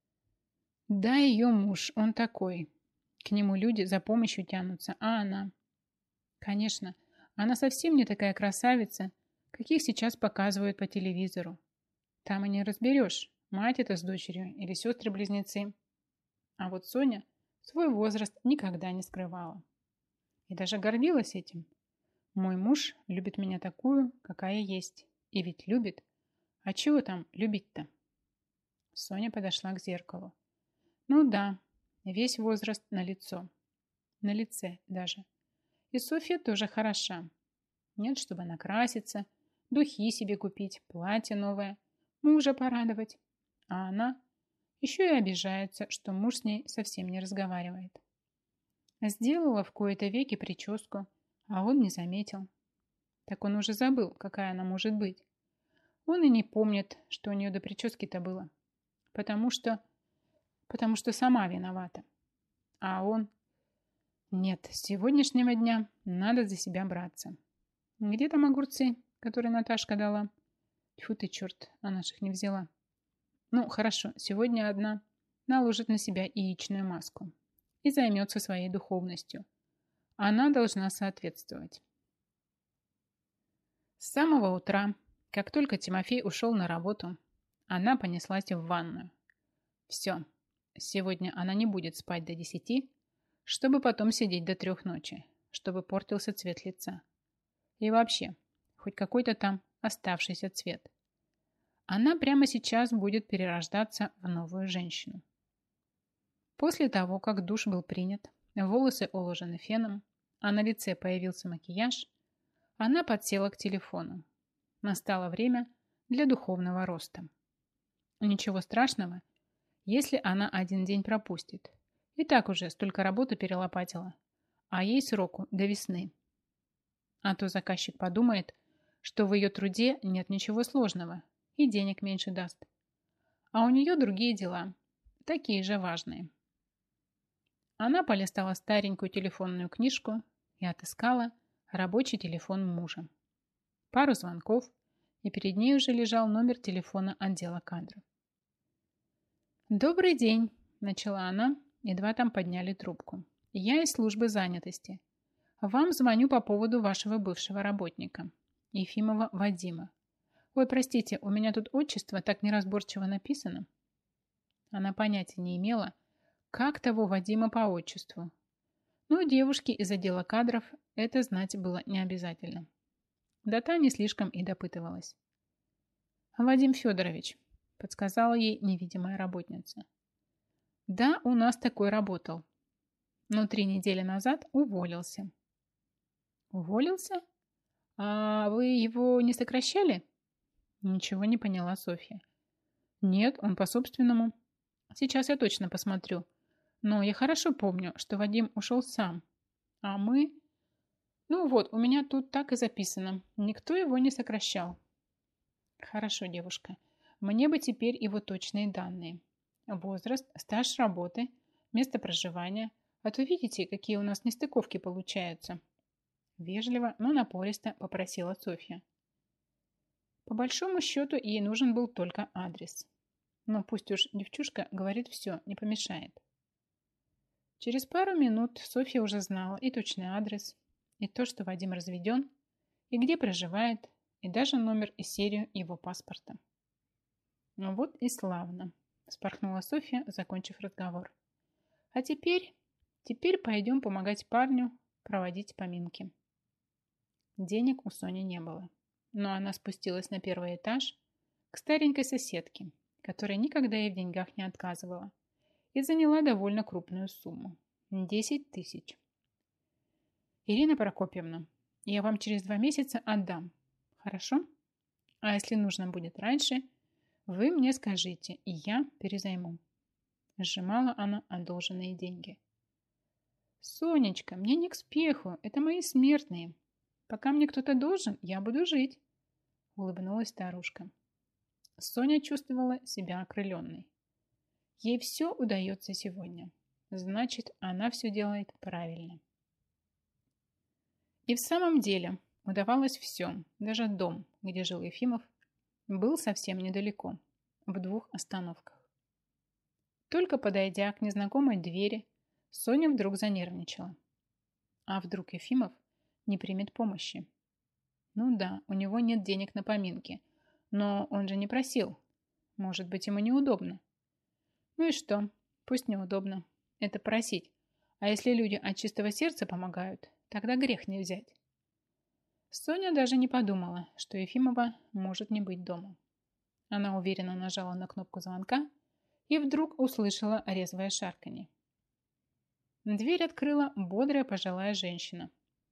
Да, ее муж, он такой. К нему люди за помощью тянутся, а она... Конечно, она совсем не такая красавица, каких сейчас показывают по телевизору. Там и не разберешь, мать это с дочерью или сестры-близнецы. А вот Соня свой возраст никогда не скрывала. И даже гордилась этим. Мой муж любит меня такую, какая есть. И ведь любит. А чего там любить-то? Соня подошла к зеркалу. Ну да, весь возраст на лицо. На лице даже. И Софья тоже хороша. Нет, чтобы накраситься, духи себе купить, платье новое, мужа порадовать. А она еще и обижается, что муж с ней совсем не разговаривает. Сделала в кои-то веки прическу, а он не заметил. Так он уже забыл, какая она может быть. Он и не помнит, что у нее до прически-то было. Потому что сама виновата. А он... Нет, с сегодняшнего дня надо за себя браться. Где там огурцы, которые Наташка дала? Тьфу ты, черт, она ж их не взяла. Ну, хорошо, сегодня одна наложит на себя яичную маску и займется своей духовностью. Она должна соответствовать. С самого утра, как только Тимофей ушел на работу, она понеслась в ванную. Все, сегодня она не будет спать до 10, чтобы потом сидеть до 3 ночи, чтобы портился цвет лица. И вообще, хоть какой-то там оставшийся цвет. Она прямо сейчас будет перерождаться в новую женщину. После того, как душ был принят, волосы уложены феном, а на лице появился макияж, она подсела к телефону. Настало время для духовного роста. Ничего страшного, если она один день пропустит. И так уже столько работы перелопатила, а ей сроку до весны. А то заказчик подумает, что в ее труде нет ничего сложного и денег меньше даст. А у нее другие дела, такие же важные. Она полистала старенькую телефонную книжку и отыскала рабочий телефон мужа. Пару звонков, и перед ней уже лежал номер телефона отдела кадров. «Добрый день», – начала она, едва там подняли трубку. «Я из службы занятости. Вам звоню по поводу вашего бывшего работника, Ефимова Вадима. Ой, простите, у меня тут отчество так неразборчиво написано». Она понятия не имела, как того Вадима по отчеству. Но девушке из отдела кадров это знать было не обязательно. Да та не слишком и допытывалась. «Вадим Федорович», – подсказала ей невидимая работница. «Да, у нас такой работал. Но 3 недели назад уволился». «Уволился? А вы его не сокращали?» Ничего не поняла Софья. «Нет, он по собственному. Сейчас я точно посмотрю. Но я хорошо помню, что Вадим ушел сам. А мы... Ну вот, у меня тут так и записано. Никто его не сокращал. Хорошо, девушка. Мне бы теперь его точные данные. Возраст, стаж работы, место проживания. А то видите, какие у нас нестыковки получаются. Вежливо, но напористо попросила Софья. По большому счету ей нужен был только адрес. Но пусть уж девчушка говорит все, не помешает. Через пару минут Софья уже знала и точный адрес, и то, что Вадим разведен, и где проживает, и даже номер и серию его паспорта. Ну вот и славно, вспорхнула Софья, закончив разговор. А теперь пойдем помогать парню проводить поминки. Денег у Сони не было, но она спустилась на первый этаж к старенькой соседке, которая никогда ей в деньгах не отказывала, и заняла довольно крупную сумму – 10 тысяч. Ирина Прокопьевна, я вам через 2 месяца отдам, хорошо? А если нужно будет раньше, вы мне скажите, и я перезайму. Сжимала она одолженные деньги. Сонечка, мне не к спеху, это мои смертные. Пока мне кто-то должен, я буду жить, улыбнулась старушка. Соня чувствовала себя окрыленной. Ей все удается сегодня. Значит, она все делает правильно. И в самом деле удавалось все. Даже дом, где жил Ефимов, был совсем недалеко, в 2 остановках. Только подойдя к незнакомой двери, Соня вдруг занервничала. А вдруг Ефимов не примет помощи? Ну да, у него нет денег на поминки, но он же не просил. Может быть, ему неудобно. Ну и что? Пусть неудобно. Это просить. А если люди от чистого сердца помогают, тогда грех не взять. Соня даже не подумала, что Ефимова может не быть дома. Она уверенно нажала на кнопку звонка и вдруг услышала резвое шарканье. Дверь открыла бодрая пожилая женщина.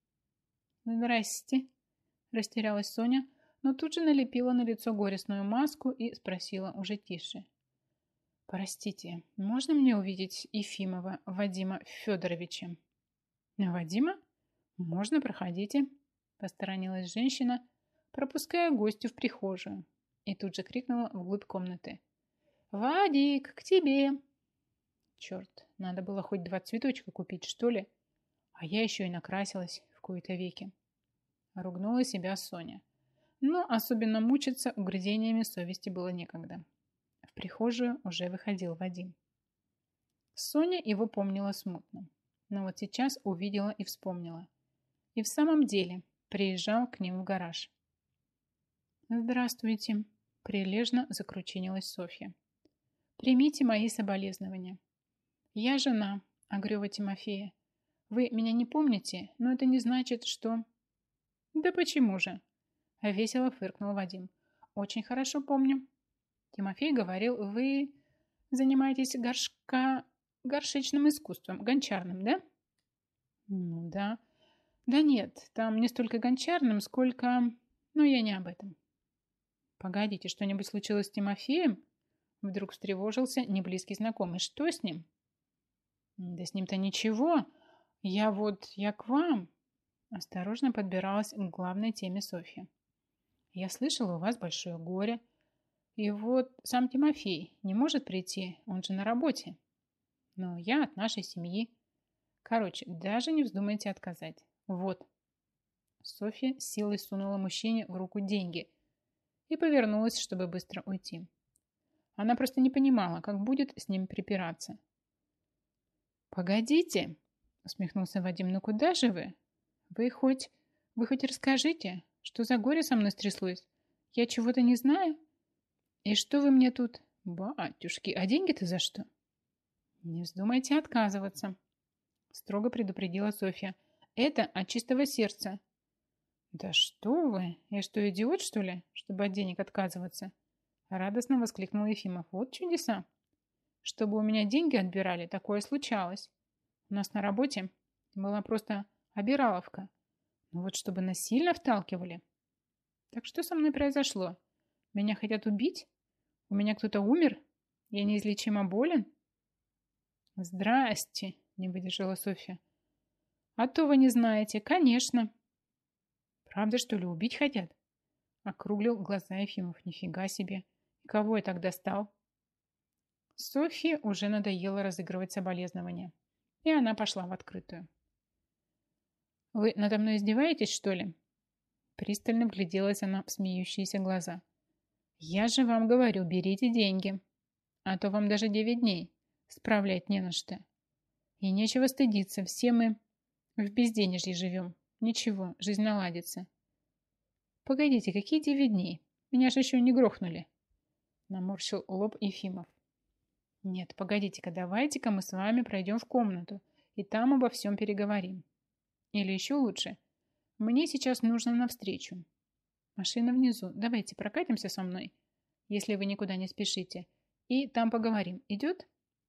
«Здрасте», – растерялась Соня, но тут же налепила на лицо горестную маску и спросила уже тише. «Простите, можно мне увидеть Ефимова Вадима Федоровича?» «Вадима? Можно, проходите», – посторонилась женщина, пропуская гостю в прихожую, и тут же крикнула вглубь комнаты. «Вадик, к тебе!» Черт, надо было хоть 2 цветочка купить, что ли? А я еще и накрасилась в кои-то веки. Ругнула себя Соня. Но особенно мучиться угрызениями совести было некогда. В прихожую уже выходил Вадим. Соня его помнила смутно. Но вот сейчас увидела и вспомнила. И в самом деле приезжал к ним в гараж. «Здравствуйте», – прилежно закручинилась Софья. «Примите мои соболезнования. Я жена Огрева Тимофея. Вы меня не помните, но это не значит, что...» «Да почему же?» – весело фыркнул Вадим. «Очень хорошо помню. Тимофей говорил, вы занимаетесь горшечным искусством, гончарным, да?» «Ну да». «Да нет, там не столько гончарным, сколько... Ну, я не об этом». «Погодите, что-нибудь случилось с Тимофеем?» Вдруг встревожился неблизкий знакомый. «Что с ним?» «Да с ним-то ничего. Я к вам». Осторожно подбиралась к главной теме Софья. «Я слышала, у вас большое горе. И вот сам Тимофей не может прийти, он же на работе. Но я от нашей семьи. Короче, даже не вздумайте отказать. Вот». Софья с силой сунула мужчине в руку деньги и повернулась, чтобы быстро уйти. Она просто не понимала, как будет с ним припираться. «Погодите», — усмехнулся Вадим, — «ну куда же вы? Вы хоть расскажите, что за горе со мной стряслось? Я чего-то не знаю? И что вы мне тут? Батюшки, а деньги-то за что?» «Не вздумайте отказываться», — строго предупредила Софья. «Это от чистого сердца». «Да что вы? Я что, идиот, что ли, чтобы от денег отказываться?» Радостно воскликнул Ефимов. «Вот чудеса! Чтобы у меня деньги отбирали, такое случалось. У нас на работе была просто обираловка. Но вот чтобы насильно вталкивали. Так что со мной произошло? Меня хотят убить? У меня кто-то умер? Я неизлечимо болен?» «Здрасте!» – не выдержала Софья. «А то вы не знаете, конечно!» Правда, что ли, убить хотят? Округлил глаза Ефимов. Нифига себе. И кого я так достал? Софье уже надоело разыгрывать соболезнования. И она пошла в открытую. «Вы надо мной издеваетесь, что ли?» Пристально вгляделась она в смеющиеся глаза. «Я же вам говорю, берите деньги. А то вам даже 9 дней справлять не на что. И нечего стыдиться, все мы в безденежье живем. Ничего, жизнь наладится». «Погодите, какие 9 дней? Меня же еще не грохнули!» Наморщил лоб Ефимов. «Нет, погодите-ка, давайте-ка мы с вами пройдем в комнату, и там обо всем переговорим. Или еще лучше, мне сейчас нужно навстречу. Машина внизу, давайте прокатимся со мной, если вы никуда не спешите, и там поговорим. Идет?»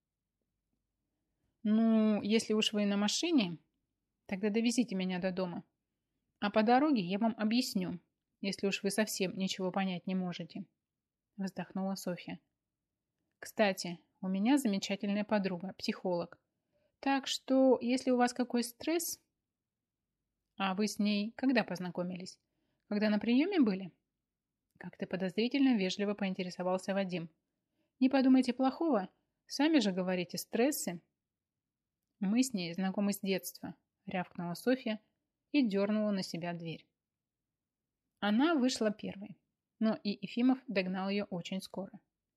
«Ну, если уж вы на машине, тогда довезите меня до дома. А по дороге я вам объясню, если уж вы совсем ничего понять не можете», вздохнула Софья. «Кстати, у меня замечательная подруга, психолог. Так что, если у вас какой стресс...» «А вы с ней когда познакомились? Когда на приеме были?» Как-то подозрительно вежливо поинтересовался Вадим. «Не подумайте плохого, сами же говорите, стрессы». «Мы с ней знакомы с детства», рявкнула Софья и дернула на себя дверь. Она вышла первой, но и Ефимов догнал ее очень скоро.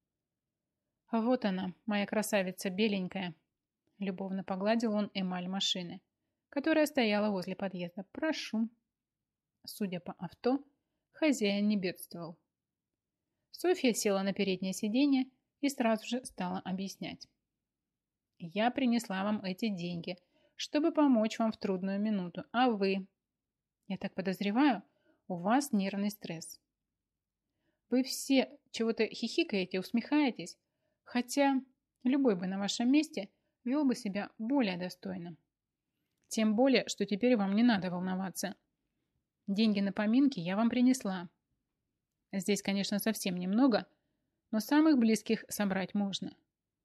«А вот она, моя красавица беленькая», любовно погладил он эмаль машины, которая стояла возле подъезда. «Прошу». Судя по авто, хозяин не бедствовал. Софья села на переднее сиденье и сразу же стала объяснять. «Я принесла вам эти деньги, чтобы помочь вам в трудную минуту, а вы, я так подозреваю, у вас нервный стресс. Вы все чего-то хихикаете, усмехаетесь, хотя любой бы на вашем месте вел бы себя более достойно. Тем более, что теперь вам не надо волноваться. Деньги на поминки я вам принесла. Здесь, конечно, совсем немного, но самых близких собрать можно».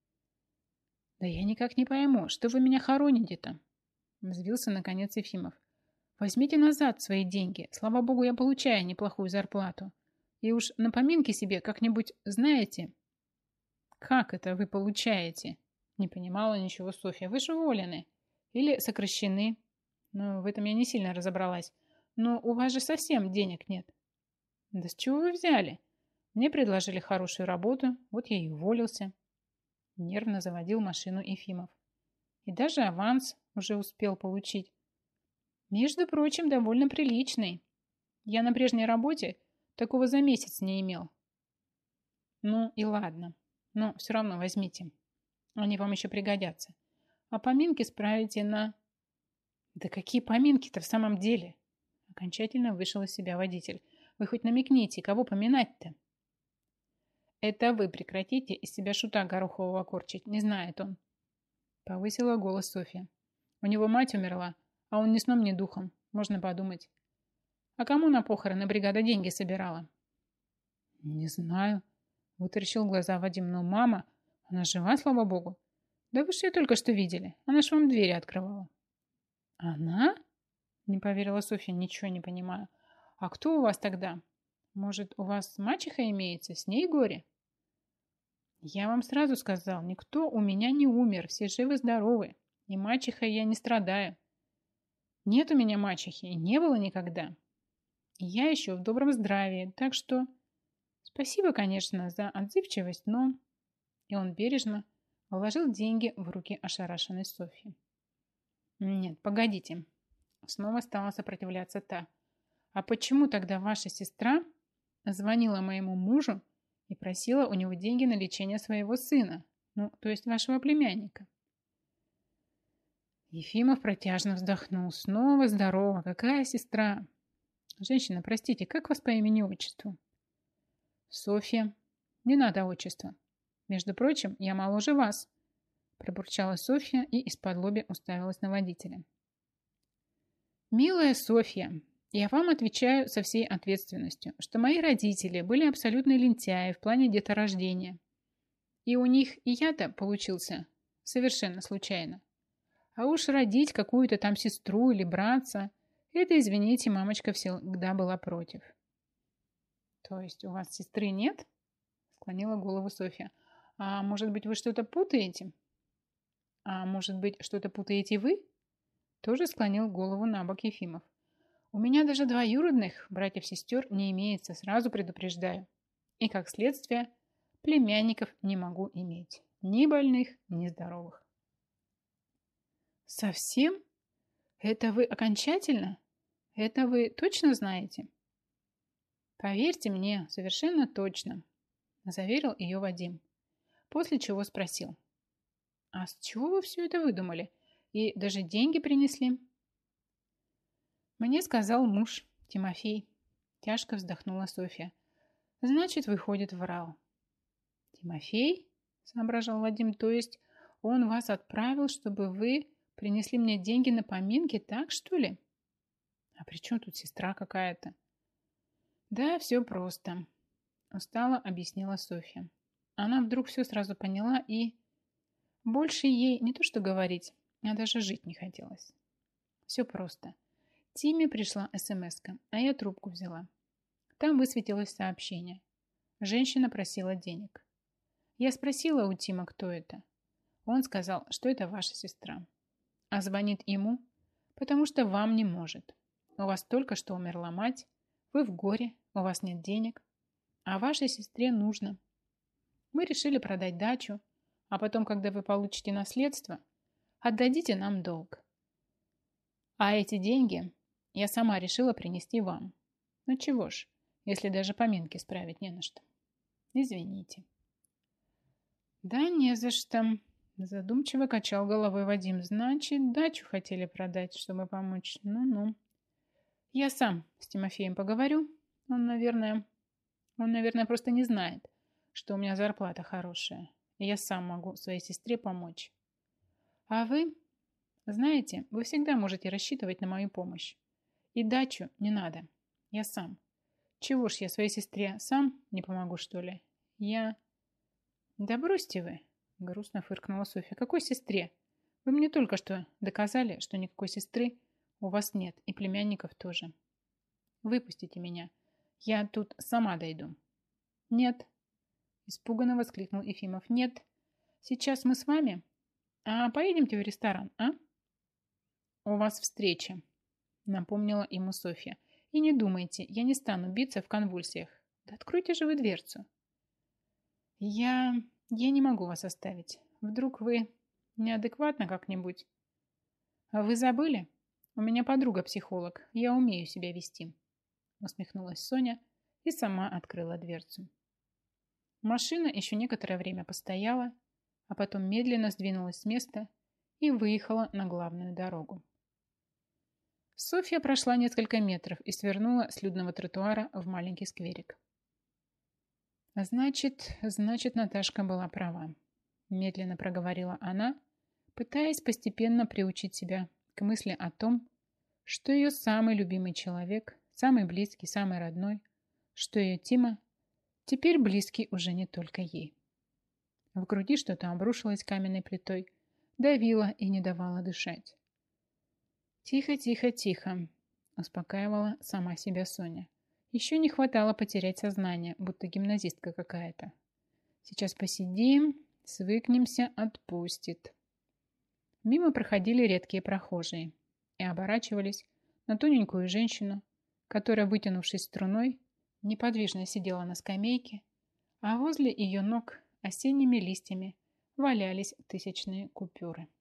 «Да я никак не пойму, что вы меня хороните-то?» Взвился наконец Ефимов. «Возьмите назад свои деньги. Слава богу, я получаю неплохую зарплату. И уж на поминки себе как-нибудь знаете...» «Как это вы получаете?» Не понимала ничего Софья. «Вы же уволены. Или сокращены. Ну, в этом я не сильно разобралась. Но у вас же совсем денег нет». «Да с чего вы взяли? Мне предложили хорошую работу, вот я и уволился». Нервно заводил машину Ефимов. «И даже аванс уже успел получить. Между прочим, довольно приличный. Я на прежней работе такого за месяц не имел». «Ну и ладно. Но все равно возьмите. Они вам еще пригодятся. А поминки справите на...» «Да какие поминки-то в самом деле?» Окончательно вышел из себя водитель. «Вы хоть намекните, кого поминать-то?» «Это вы прекратите из себя шута горохового корчить, не знает он». Повысила голос Софья. «У него мать умерла, а он ни сном, ни духом, можно подумать. А кому на похороны бригада деньги собирала?» «Не знаю», вытаращил глаза Вадим. «Но мама, она жива, слава богу. Да вы же ее только что видели, она ж вам двери открывала». «Она?» Не поверила Софья, ничего не понимаю. «А кто у вас тогда? Может, у вас мачеха имеется, с ней горе?» «Я вам сразу сказал, никто у меня не умер, все живы-здоровы, и мачехой я не страдаю. Нет у меня мачехи, и не было никогда. И я еще в добром здравии, так что спасибо, конечно, за отзывчивость, но...» И он бережно вложил деньги в руки ошарашенной Софьи. «Нет, погодите». Снова стала сопротивляться та. «А почему тогда ваша сестра звонила моему мужу и просила у него деньги на лечение своего сына, ну, то есть вашего племянника?» Ефимов протяжно вздохнул. «Снова здорово. Какая сестра?» «Женщина, простите, как вас по имени-отчеству?» «Софья. Не надо отчества. Между прочим, я моложе вас», пробурчала Софья и из-под-лобья уставилась на водителя. «Милая Софья, я вам отвечаю со всей ответственностью, что мои родители были абсолютно лентяи в плане деторождения. И у них и я-то получился совершенно случайно. А уж родить какую-то там сестру или братца, Это, извините, мамочка всегда была против. То есть у вас сестры нет? Склонила голову Софья. А может быть, вы что-то путаете? А может быть, что-то путаете вы? Тоже склонил голову на бок Ефимов. У меня даже двоюродных братьев-сестер не имеется, сразу предупреждаю. И, как следствие, племянников не могу иметь. Ни больных, ни здоровых. Совсем? Это вы окончательно? Это вы точно знаете? Поверьте мне, совершенно точно, заверил ее Вадим. После чего спросил. А с чего вы все это выдумали? И даже деньги принесли? Мне сказал муж, Тимофей. Тяжко вздохнула Софья. Значит, выходит, врал. Тимофей? Соображал Вадим. То есть он вас отправил, чтобы вы принесли мне деньги на поминки, так что ли? А при чем тут сестра какая-то? Да, все просто. Устало объяснила Софья. Она вдруг все сразу поняла и... Больше ей не то что говорить, а даже жить не хотелось. Все просто. Тиме пришла смс-ка, а я трубку взяла. Там высветилось сообщение. Женщина просила денег. Я спросила у Тима, кто это. Он сказал, что это ваша сестра. А звонит ему, потому что вам не может. У вас только что умерла мать, вы в горе, у вас нет денег, а вашей сестре нужно. Мы решили продать дачу, а потом, когда вы получите наследство, отдадите нам долг. А эти деньги я сама решила принести вам. Ну чего ж, если даже поминки справить не на что. Извините. Да не за что. Задумчиво качал головой Вадим. Значит, дачу хотели продать, чтобы помочь. Ну-ну. Я сам с Тимофеем поговорю. Он, наверное, просто не знает, что у меня зарплата хорошая. И я сам могу своей сестре помочь. А вы, знаете, вы всегда можете рассчитывать на мою помощь. И дачу не надо. Я сам. Чего ж я своей сестре сам не помогу, что ли? Я... Да бросьте вы, грустно фыркнула Софья. Какой сестре? Вы мне только что доказали, что никакой сестры у вас нет, и племянников тоже. Выпустите меня. Я тут сама дойду. Нет, испуганно воскликнул Ефимов. Нет, сейчас мы с вами. А поедемте в ресторан, а? У вас встреча, напомнила ему Софья. И не думайте, я не стану биться в конвульсиях. Да откройте же вы дверцу. Я не могу вас оставить. Вдруг вы неадекватно как-нибудь. А вы забыли? У меня подруга-психолог. Я умею себя вести. Усмехнулась Соня и сама открыла дверцу. Машина еще некоторое время постояла, а потом медленно сдвинулась с места и выехала на главную дорогу. Софья прошла несколько метров и свернула с людного тротуара в маленький скверик. Значит, Наташка была права, медленно проговорила она, пытаясь постепенно приучить себя к мысли о том, что ее самый любимый человек, самый близкий, самый родной, что ее Тима теперь близкий уже не только ей. В груди что-то обрушилось каменной плитой, давило и не давало дышать. «Тихо, тихо, тихо», – успокаивала сама себя Соня. Еще не хватало потерять сознание, будто гимназистка какая-то. Сейчас посидим, свыкнемся, отпустит. Мимо проходили редкие прохожие и оборачивались на тоненькую женщину, которая, вытянувшись струной, неподвижно сидела на скамейке, а возле ее ног осенними листьями валялись тысячные купюры.